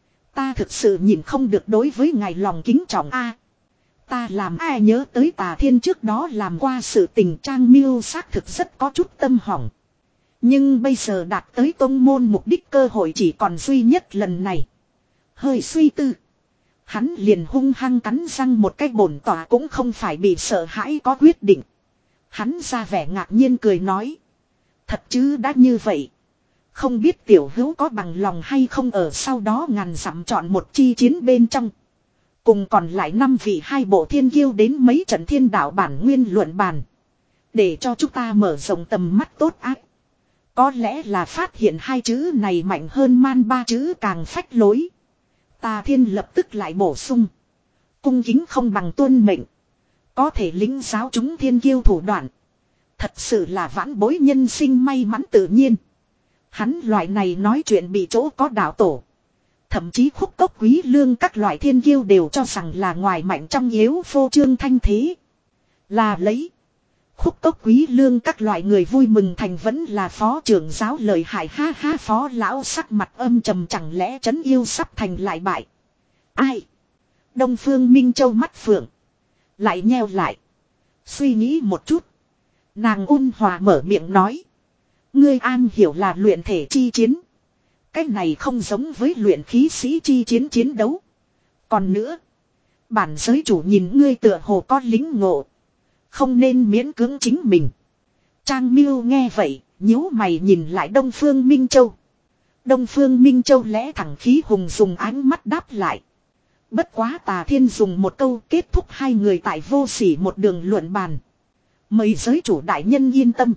Ta thực sự nhìn không được đối với ngài lòng kính trọng a. Ta làm ai nhớ tới Tà Thiên trước đó làm qua sự tình. Trang Miêu xác thực rất có chút tâm hỏng. Nhưng bây giờ đạt tới tông môn mục đích cơ hội chỉ còn duy nhất lần này. Hơi suy tư. Hắn liền hung hăng cắn răng một cái, bổn tỏa cũng không phải bị sợ hãi có quyết định. Hắn ra vẻ ngạc nhiên cười nói. Thật chứ đã như vậy. Không biết tiểu hữu có bằng lòng hay không ở sau đó ngàn dặm chọn một chi chiến bên trong. Cùng còn lại năm vị hai bộ thiên kiêu đến mấy trận thiên đạo bản nguyên luận bàn. Để cho chúng ta mở rộng tầm mắt tốt ác. Có lẽ là phát hiện hai chữ này mạnh hơn man ba chữ càng phách lối. Tà Thiên lập tức lại bổ sung. Cung kính không bằng tuân mệnh. Có thể lính giáo chúng thiên kiêu thủ đoạn. Thật sự là vãn bối nhân sinh may mắn tự nhiên. Hắn loại này nói chuyện bị chỗ có đạo tổ. Thậm chí Khúc Cốc Quý Lương các loại thiên kiêu đều cho rằng là ngoài mạnh trong yếu, phô trương thanh thế. Là lấy. Khúc Cốc Quý Lương các loại người vui mừng thành vẫn là phó trưởng giáo lời hại, ha ha. Phó lão sắc mặt âm trầm, chẳng lẽ trấn yêu sắp thành lại bại. Ai? Đông Phương Minh Châu mắt phượng. Lại nheo lại. Suy nghĩ một chút. Nàng ôn hòa mở miệng nói. Ngươi an hiểu là luyện thể chi chiến. Cái này không giống với luyện khí sĩ chi chiến chiến đấu. Còn nữa. Bản giới chủ nhìn ngươi tựa hồ có lính ngộ. Không nên miễn cưỡng chính mình. Trang Miêu nghe vậy, nhíu mày nhìn lại Đông Phương Minh Châu. Đông Phương Minh Châu lẽ thẳng khí hùng dùng ánh mắt đáp lại. Bất quá Tà Thiên dùng một câu kết thúc hai người tại vô sỉ một đường luận bàn. Mời giới chủ đại nhân yên tâm.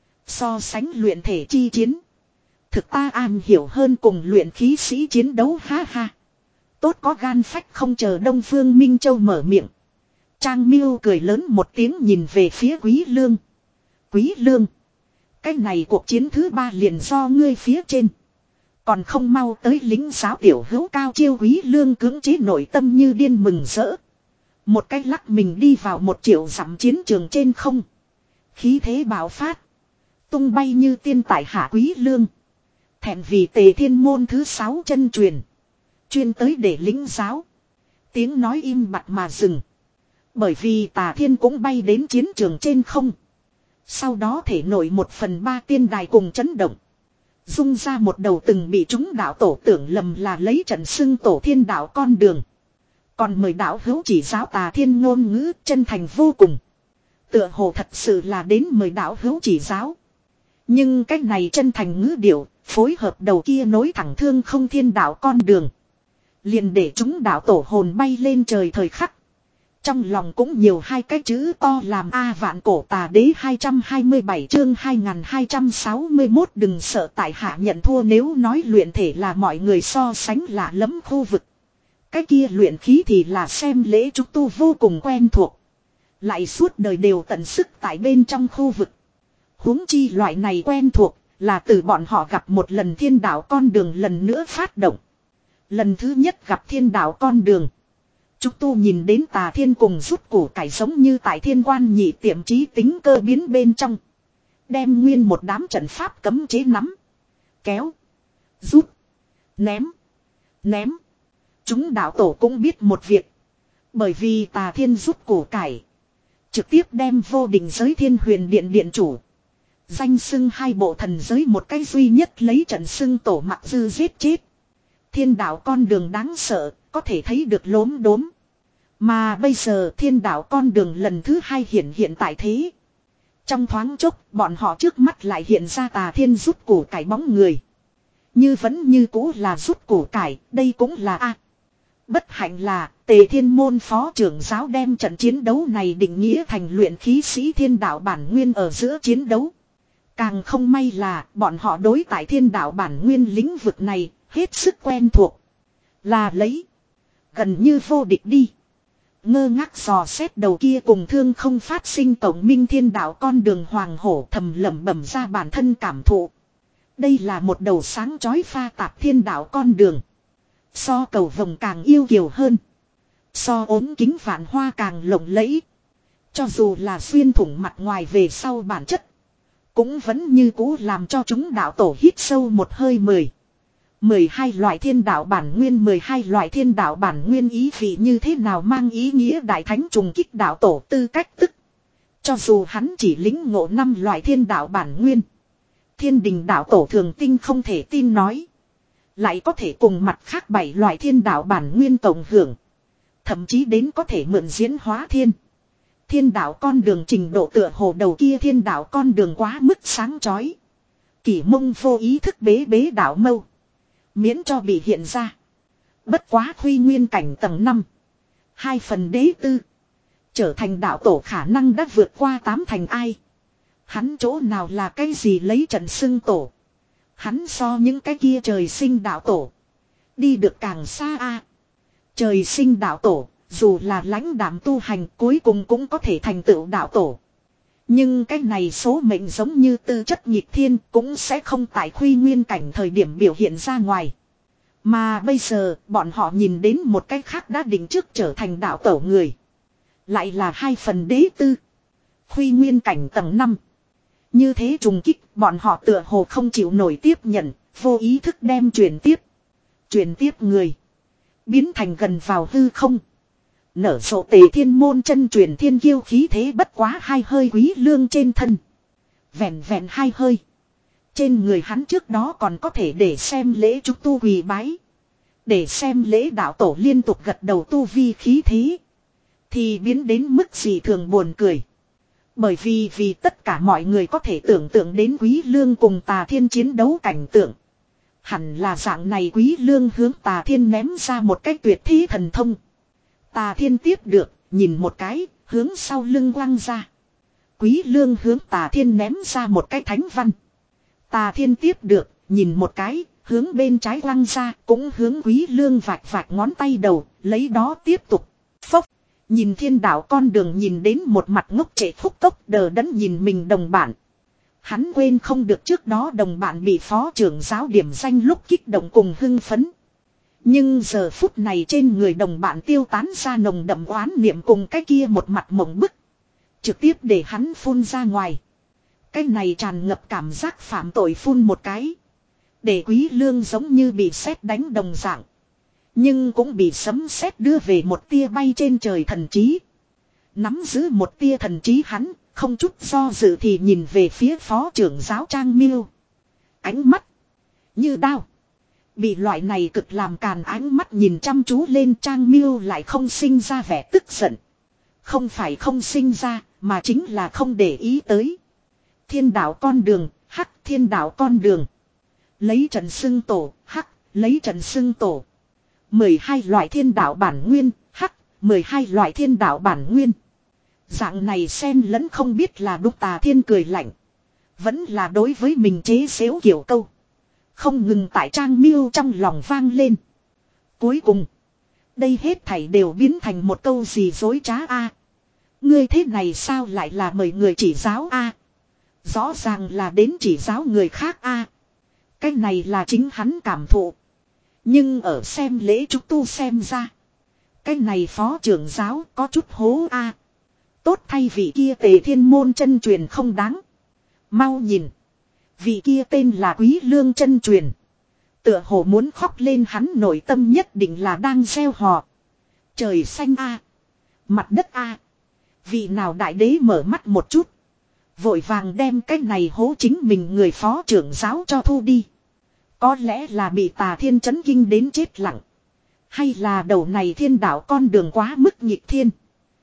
So sánh luyện thể chi chiến. Thực ta an hiểu hơn cùng luyện khí sĩ chiến đấu, ha ha. Tốt có gan phách, không chờ Đông Phương Minh Châu mở miệng. Trang Miêu cười lớn một tiếng nhìn về phía Quý Lương. Quý Lương. Cái này cuộc chiến thứ ba liền do ngươi phía trên. Còn không mau tới lính giáo tiểu hữu cao chiêu. Quý Lương cưỡng chế nội tâm như điên mừng rỡ. Một cái lắc mình đi vào một triệu dặm chiến trường trên không. Khí thế bạo phát. Tung bay như tiên tại hạ. Quý Lương. Thẹn vì Tề Thiên môn thứ sáu chân truyền. Chuyên tới để lính giáo. Tiếng nói im bặt mà dừng. Bởi vì Tà Thiên cũng bay đến chiến trường trên không. Sau đó thể nổi một phần ba tiên đài cùng chấn động. Dung ra một đầu từng bị chúng đạo tổ tưởng lầm là lấy trận xưng tổ thiên đạo con đường. Còn mời đạo hữu chỉ giáo. Tà Thiên ngôn ngữ chân thành vô cùng. Tựa hồ thật sự là đến mời đạo hữu chỉ giáo. Nhưng cách này chân thành ngữ điệu, phối hợp đầu kia nối thẳng thương không thiên đạo con đường. Liền để chúng đạo tổ hồn bay lên trời thời khắc. Trong lòng cũng nhiều hai cái chữ to làm A Vạn Cổ Tà Đế. Hai trăm hai mươi bảy chương hai nghìn hai trăm sáu mươi mốt. Đừng sợ tại hạ nhận thua. Nếu nói luyện thể là mọi người so sánh lạ lẫm khu vực, cái kia luyện khí thì là xem lễ trúc tu vô cùng quen thuộc. Lại suốt đời đều tận sức tại bên trong khu vực. Huống chi loại này quen thuộc là từ bọn họ gặp một lần thiên đạo con đường lần nữa phát động. Lần thứ nhất gặp thiên đạo con đường, Trúc Tu nhìn đến Tà Thiên cùng rút củ cải giống như tại thiên quan nhị tiệm trí tính cơ biến bên trong. Đem nguyên một đám trận pháp cấm chế nắm, kéo, rút, ném, ném. Chúng đạo tổ cũng biết một việc. Bởi vì Tà Thiên rút củ cải, trực tiếp đem vô định giới Thiên Huyền Điện điện chủ, danh xưng hai bộ thần giới một cái duy nhất lấy trận xưng tổ mặc dư giết chết. Thiên đạo con đường đáng sợ, có thể thấy được lốm đốm. Mà bây giờ thiên đạo con đường lần thứ hai hiện hiện tại thế. Trong thoáng chốc, bọn họ trước mắt lại hiện ra Tà Thiên rút củ cải bóng người. Như vẫn như cũ là rút củ cải, đây cũng là a. Bất hạnh là Tề Thiên Môn phó trưởng giáo đem trận chiến đấu này định nghĩa thành luyện khí sĩ thiên đạo bản nguyên ở giữa chiến đấu. Càng không may là bọn họ đối tại thiên đạo bản nguyên lĩnh vực này hết sức quen thuộc. Là lấy gần như vô địch đi. Ngơ ngác dò xét đầu kia cùng thương không phát sinh tổng minh thiên đạo con đường hoàng hổ thầm lẩm bẩm ra bản thân cảm thụ. Đây là một đầu sáng chói pha tạp thiên đạo con đường. So cầu vồng càng yêu kiều hơn. So ốm kính vạn hoa càng lộng lẫy. Cho dù là xuyên thủng mặt ngoài về sau bản chất. Cũng vẫn như cũ làm cho chúng đạo tổ hít sâu một hơi mười. mười hai loại thiên đạo bản nguyên mười hai loại thiên đạo bản nguyên ý vị như thế nào mang ý nghĩa đại thánh trùng kích đạo tổ tư cách tức. Cho dù hắn chỉ lĩnh ngộ năm loại thiên đạo bản nguyên. Thiên đình đạo tổ thường tinh không thể tin nói. Lại có thể cùng mặt khác bảy loại thiên đạo bản nguyên tổng hưởng. Thậm chí đến có thể mượn diễn hóa thiên. Thiên đạo con đường trình độ tựa hồ đầu kia thiên đạo con đường quá mức sáng chói. Kỷ Mông vô ý thức bế bế đạo mâu. Miễn cho bị hiện ra. Bất quá Huy Nguyên cảnh tầng năm. Hai phần đế tư. Trở thành đạo tổ khả năng đã vượt qua tám thành ai. Hắn chỗ nào là cái gì lấy trận xưng tổ. Hắn so những cái kia trời sinh đạo tổ. Đi được càng xa a. Trời sinh đạo tổ. Dù là lãnh đạm tu hành cuối cùng cũng có thể thành tựu đạo tổ. Nhưng cái này số mệnh giống như tư chất nhịp thiên cũng sẽ không tại Huy Nguyên cảnh thời điểm biểu hiện ra ngoài. Mà bây giờ bọn họ nhìn đến một cái khác đã định trước trở thành đạo tổ người. Lại là hai phần đế tư. Huy Nguyên cảnh tầng năm. Như thế trùng kích bọn họ tựa hồ không chịu nổi tiếp nhận, vô ý thức đem truyền tiếp. Truyền tiếp người. Biến thành gần vào hư không. Nở rộ Tề Thiên Môn chân truyền thiên kiêu khí thế bất quá hai hơi quý lương trên thân. Vẹn vẹn hai hơi. Trên người hắn trước đó còn có thể để xem lễ chúc tu quỳ bái. Để xem lễ đạo tổ liên tục gật đầu tu vi khí thế. Thì biến đến mức gì thường buồn cười. Bởi vì vì tất cả mọi người có thể tưởng tượng đến Quý Lương cùng Tà Thiên chiến đấu cảnh tượng. Hẳn là dạng này Quý Lương hướng Tà Thiên ném ra một cái tuyệt thế thần thông. Tà Thiên tiếp được, nhìn một cái, hướng sau lưng quăng ra. Quý Lương hướng Tà Thiên ném ra một cái thánh văn. Tà Thiên tiếp được, nhìn một cái, hướng bên trái quăng ra, cũng hướng Quý Lương vạch vạch ngón tay đầu, lấy đó tiếp tục. Phốc, nhìn thiên đạo con đường nhìn đến một mặt ngốc trệ phúc tốc đờ đẫn nhìn mình đồng bạn. Hắn quên không được trước đó đồng bạn bị phó trưởng giáo điểm danh lúc kích động cùng hưng phấn. Nhưng giờ phút này trên người đồng bạn tiêu tán ra nồng đậm oán niệm cùng cái kia một mặt mộng bức. Trực tiếp để hắn phun ra ngoài. Cái này tràn ngập cảm giác phạm tội phun một cái. Để Quý Lương giống như bị sét đánh đồng dạng. Nhưng cũng bị sấm sét đưa về một tia bay trên trời thần trí. Nắm giữ một tia thần trí hắn, không chút do dự thì nhìn về phía phó trưởng giáo Trang Miêu. Ánh mắt như đao. Bị loại này cực làm càn ánh mắt nhìn chăm chú lên Trang Miêu lại không sinh ra vẻ tức giận. Không phải không sinh ra, mà chính là không để ý tới. Thiên đạo con đường, hắc thiên đạo con đường. Lấy trận xưng tổ, hắc, lấy trận xưng tổ. mười hai loại thiên đạo bản nguyên, hắc, mười hai loại thiên đạo bản nguyên. Dạng này xen lẫn không biết là đúc Tà Thiên cười lạnh. Vẫn là đối với mình chế xếu kiểu câu. Không ngừng tại Trang Miêu trong lòng vang lên. Cuối cùng, đây hết thảy đều biến thành một câu gì dối trá a. Ngươi thế này sao lại là mời người chỉ giáo a? Rõ ràng là đến chỉ giáo người khác a. Cái này là chính hắn cảm thụ. Nhưng ở xem lễ trúc tu xem ra. Cái này phó trưởng giáo có chút hố a. Tốt thay vị kia Tề Thiên Môn chân truyền không đáng. Mau nhìn. Vị kia tên là Quý Lương chân truyền. Tựa hồ muốn khóc lên hắn nội tâm nhất định là đang gieo hò. Trời xanh a. Mặt đất a. Vị nào đại đế mở mắt một chút. Vội vàng đem cái này hố chính mình người phó trưởng giáo cho thu đi. Có lẽ là bị Tà Thiên chấn kinh đến chết lặng. Hay là đầu này thiên đạo con đường quá mức nghịch thiên.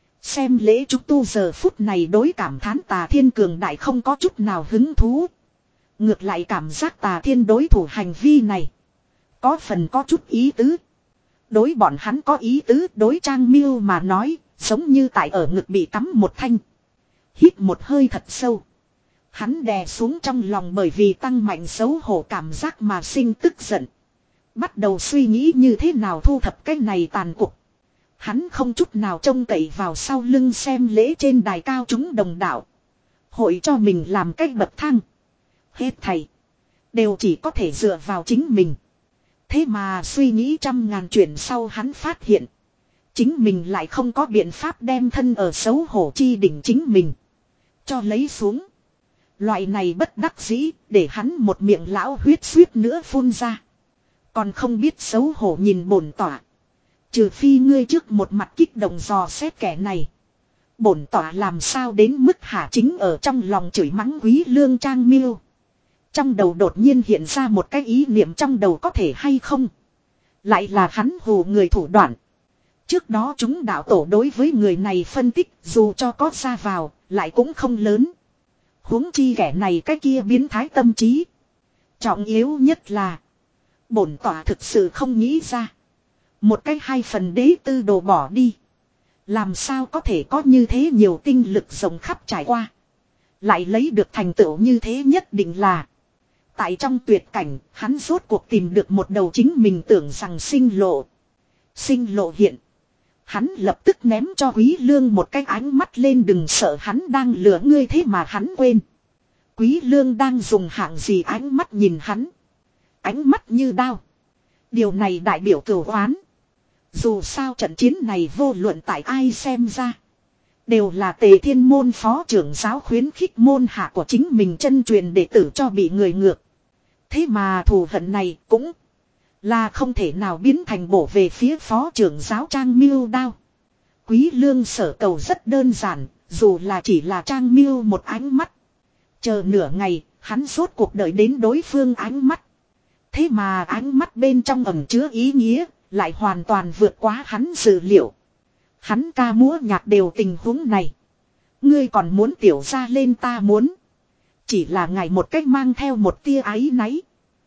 Xem lễ chúc tu giờ phút này đối cảm thán Tà Thiên cường đại không có chút nào hứng thú. Ngược lại cảm giác Tà Thiên đối thủ hành vi này. Có phần có chút ý tứ. Đối bọn hắn có ý tứ, đối Trang Miêu mà nói, giống như tại ở ngực bị cắm một thanh. Hít một hơi thật sâu. Hắn đè xuống trong lòng bởi vì tăng mạnh xấu hổ cảm giác mà sinh tức giận. Bắt đầu suy nghĩ như thế nào thu thập cái này tàn cục. Hắn không chút nào trông cậy vào sau lưng xem lễ trên đài cao chúng đồng đạo. Hội cho mình làm cách bậc thang. Hết thầy. Đều chỉ có thể dựa vào chính mình. Thế mà suy nghĩ trăm ngàn chuyện sau hắn phát hiện. Chính mình lại không có biện pháp đem thân ở xấu hổ chi đỉnh chính mình. Cho lấy xuống. Loại này bất đắc dĩ để hắn một miệng lão huyết suýt nữa phun ra. Còn không biết xấu hổ nhìn bổn tỏa. Trừ phi ngươi trước một mặt kích động dò xét kẻ này. Bổn tỏa làm sao đến mức hạ chính ở trong lòng chửi mắng Quý Lương Trang Miêu. Trong đầu đột nhiên hiện ra một cái ý niệm trong đầu có thể hay không. Lại là hắn hù người thủ đoạn. Trước đó chúng đạo tổ đối với người này phân tích dù cho có ra vào lại cũng không lớn. Huống chi kẻ này cái kia biến thái tâm trí. Trọng yếu nhất là bổn tỏa thực sự không nghĩ ra. Một cái hai phần đế tư đồ bỏ đi. Làm sao có thể có như thế nhiều tinh lực rộng khắp trải qua. Lại lấy được thành tựu như thế nhất định là. Tại trong tuyệt cảnh hắn rốt cuộc tìm được một đầu chính mình tưởng rằng sinh lộ. Sinh lộ hiện. Hắn lập tức ném cho Quý Lương một cái ánh mắt lên đừng sợ hắn đang lừa ngươi thế mà hắn quên. Quý Lương đang dùng hạng gì ánh mắt nhìn hắn. Ánh mắt như đao. Điều này đại biểu cửu oán. Dù sao trận chiến này vô luận tại ai xem ra. Đều là Tề Thiên môn phó trưởng giáo khuyến khích môn hạ của chính mình chân truyền đệ tử cho bị người ngược. Thế mà thù hận này cũng là không thể nào biến thành bổ về phía phó trưởng giáo Trang Miêu đao. Quý Lương sở cầu rất đơn giản, dù là chỉ là Trang Miêu một ánh mắt. Chờ nửa ngày, hắn rốt cuộc đợi đến đối phương ánh mắt. Thế mà ánh mắt bên trong ẩn chứa ý nghĩa, lại hoàn toàn vượt quá hắn dự liệu. Hắn ca múa nhạc đều tình huống này. Ngươi còn muốn tiểu ra lên ta muốn. Chỉ là ngài một cách mang theo một tia áy náy.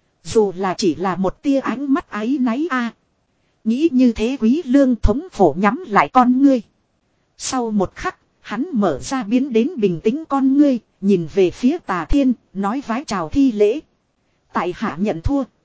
Dù là chỉ là một tia ánh mắt áy náy a. Nghĩ như thế Quý Lương thống phổ nhắm lại con ngươi. Sau một khắc, hắn mở ra biến đến bình tĩnh con ngươi, nhìn về phía Tà Thiên, nói vái chào thi lễ. Tại hạ nhận thua.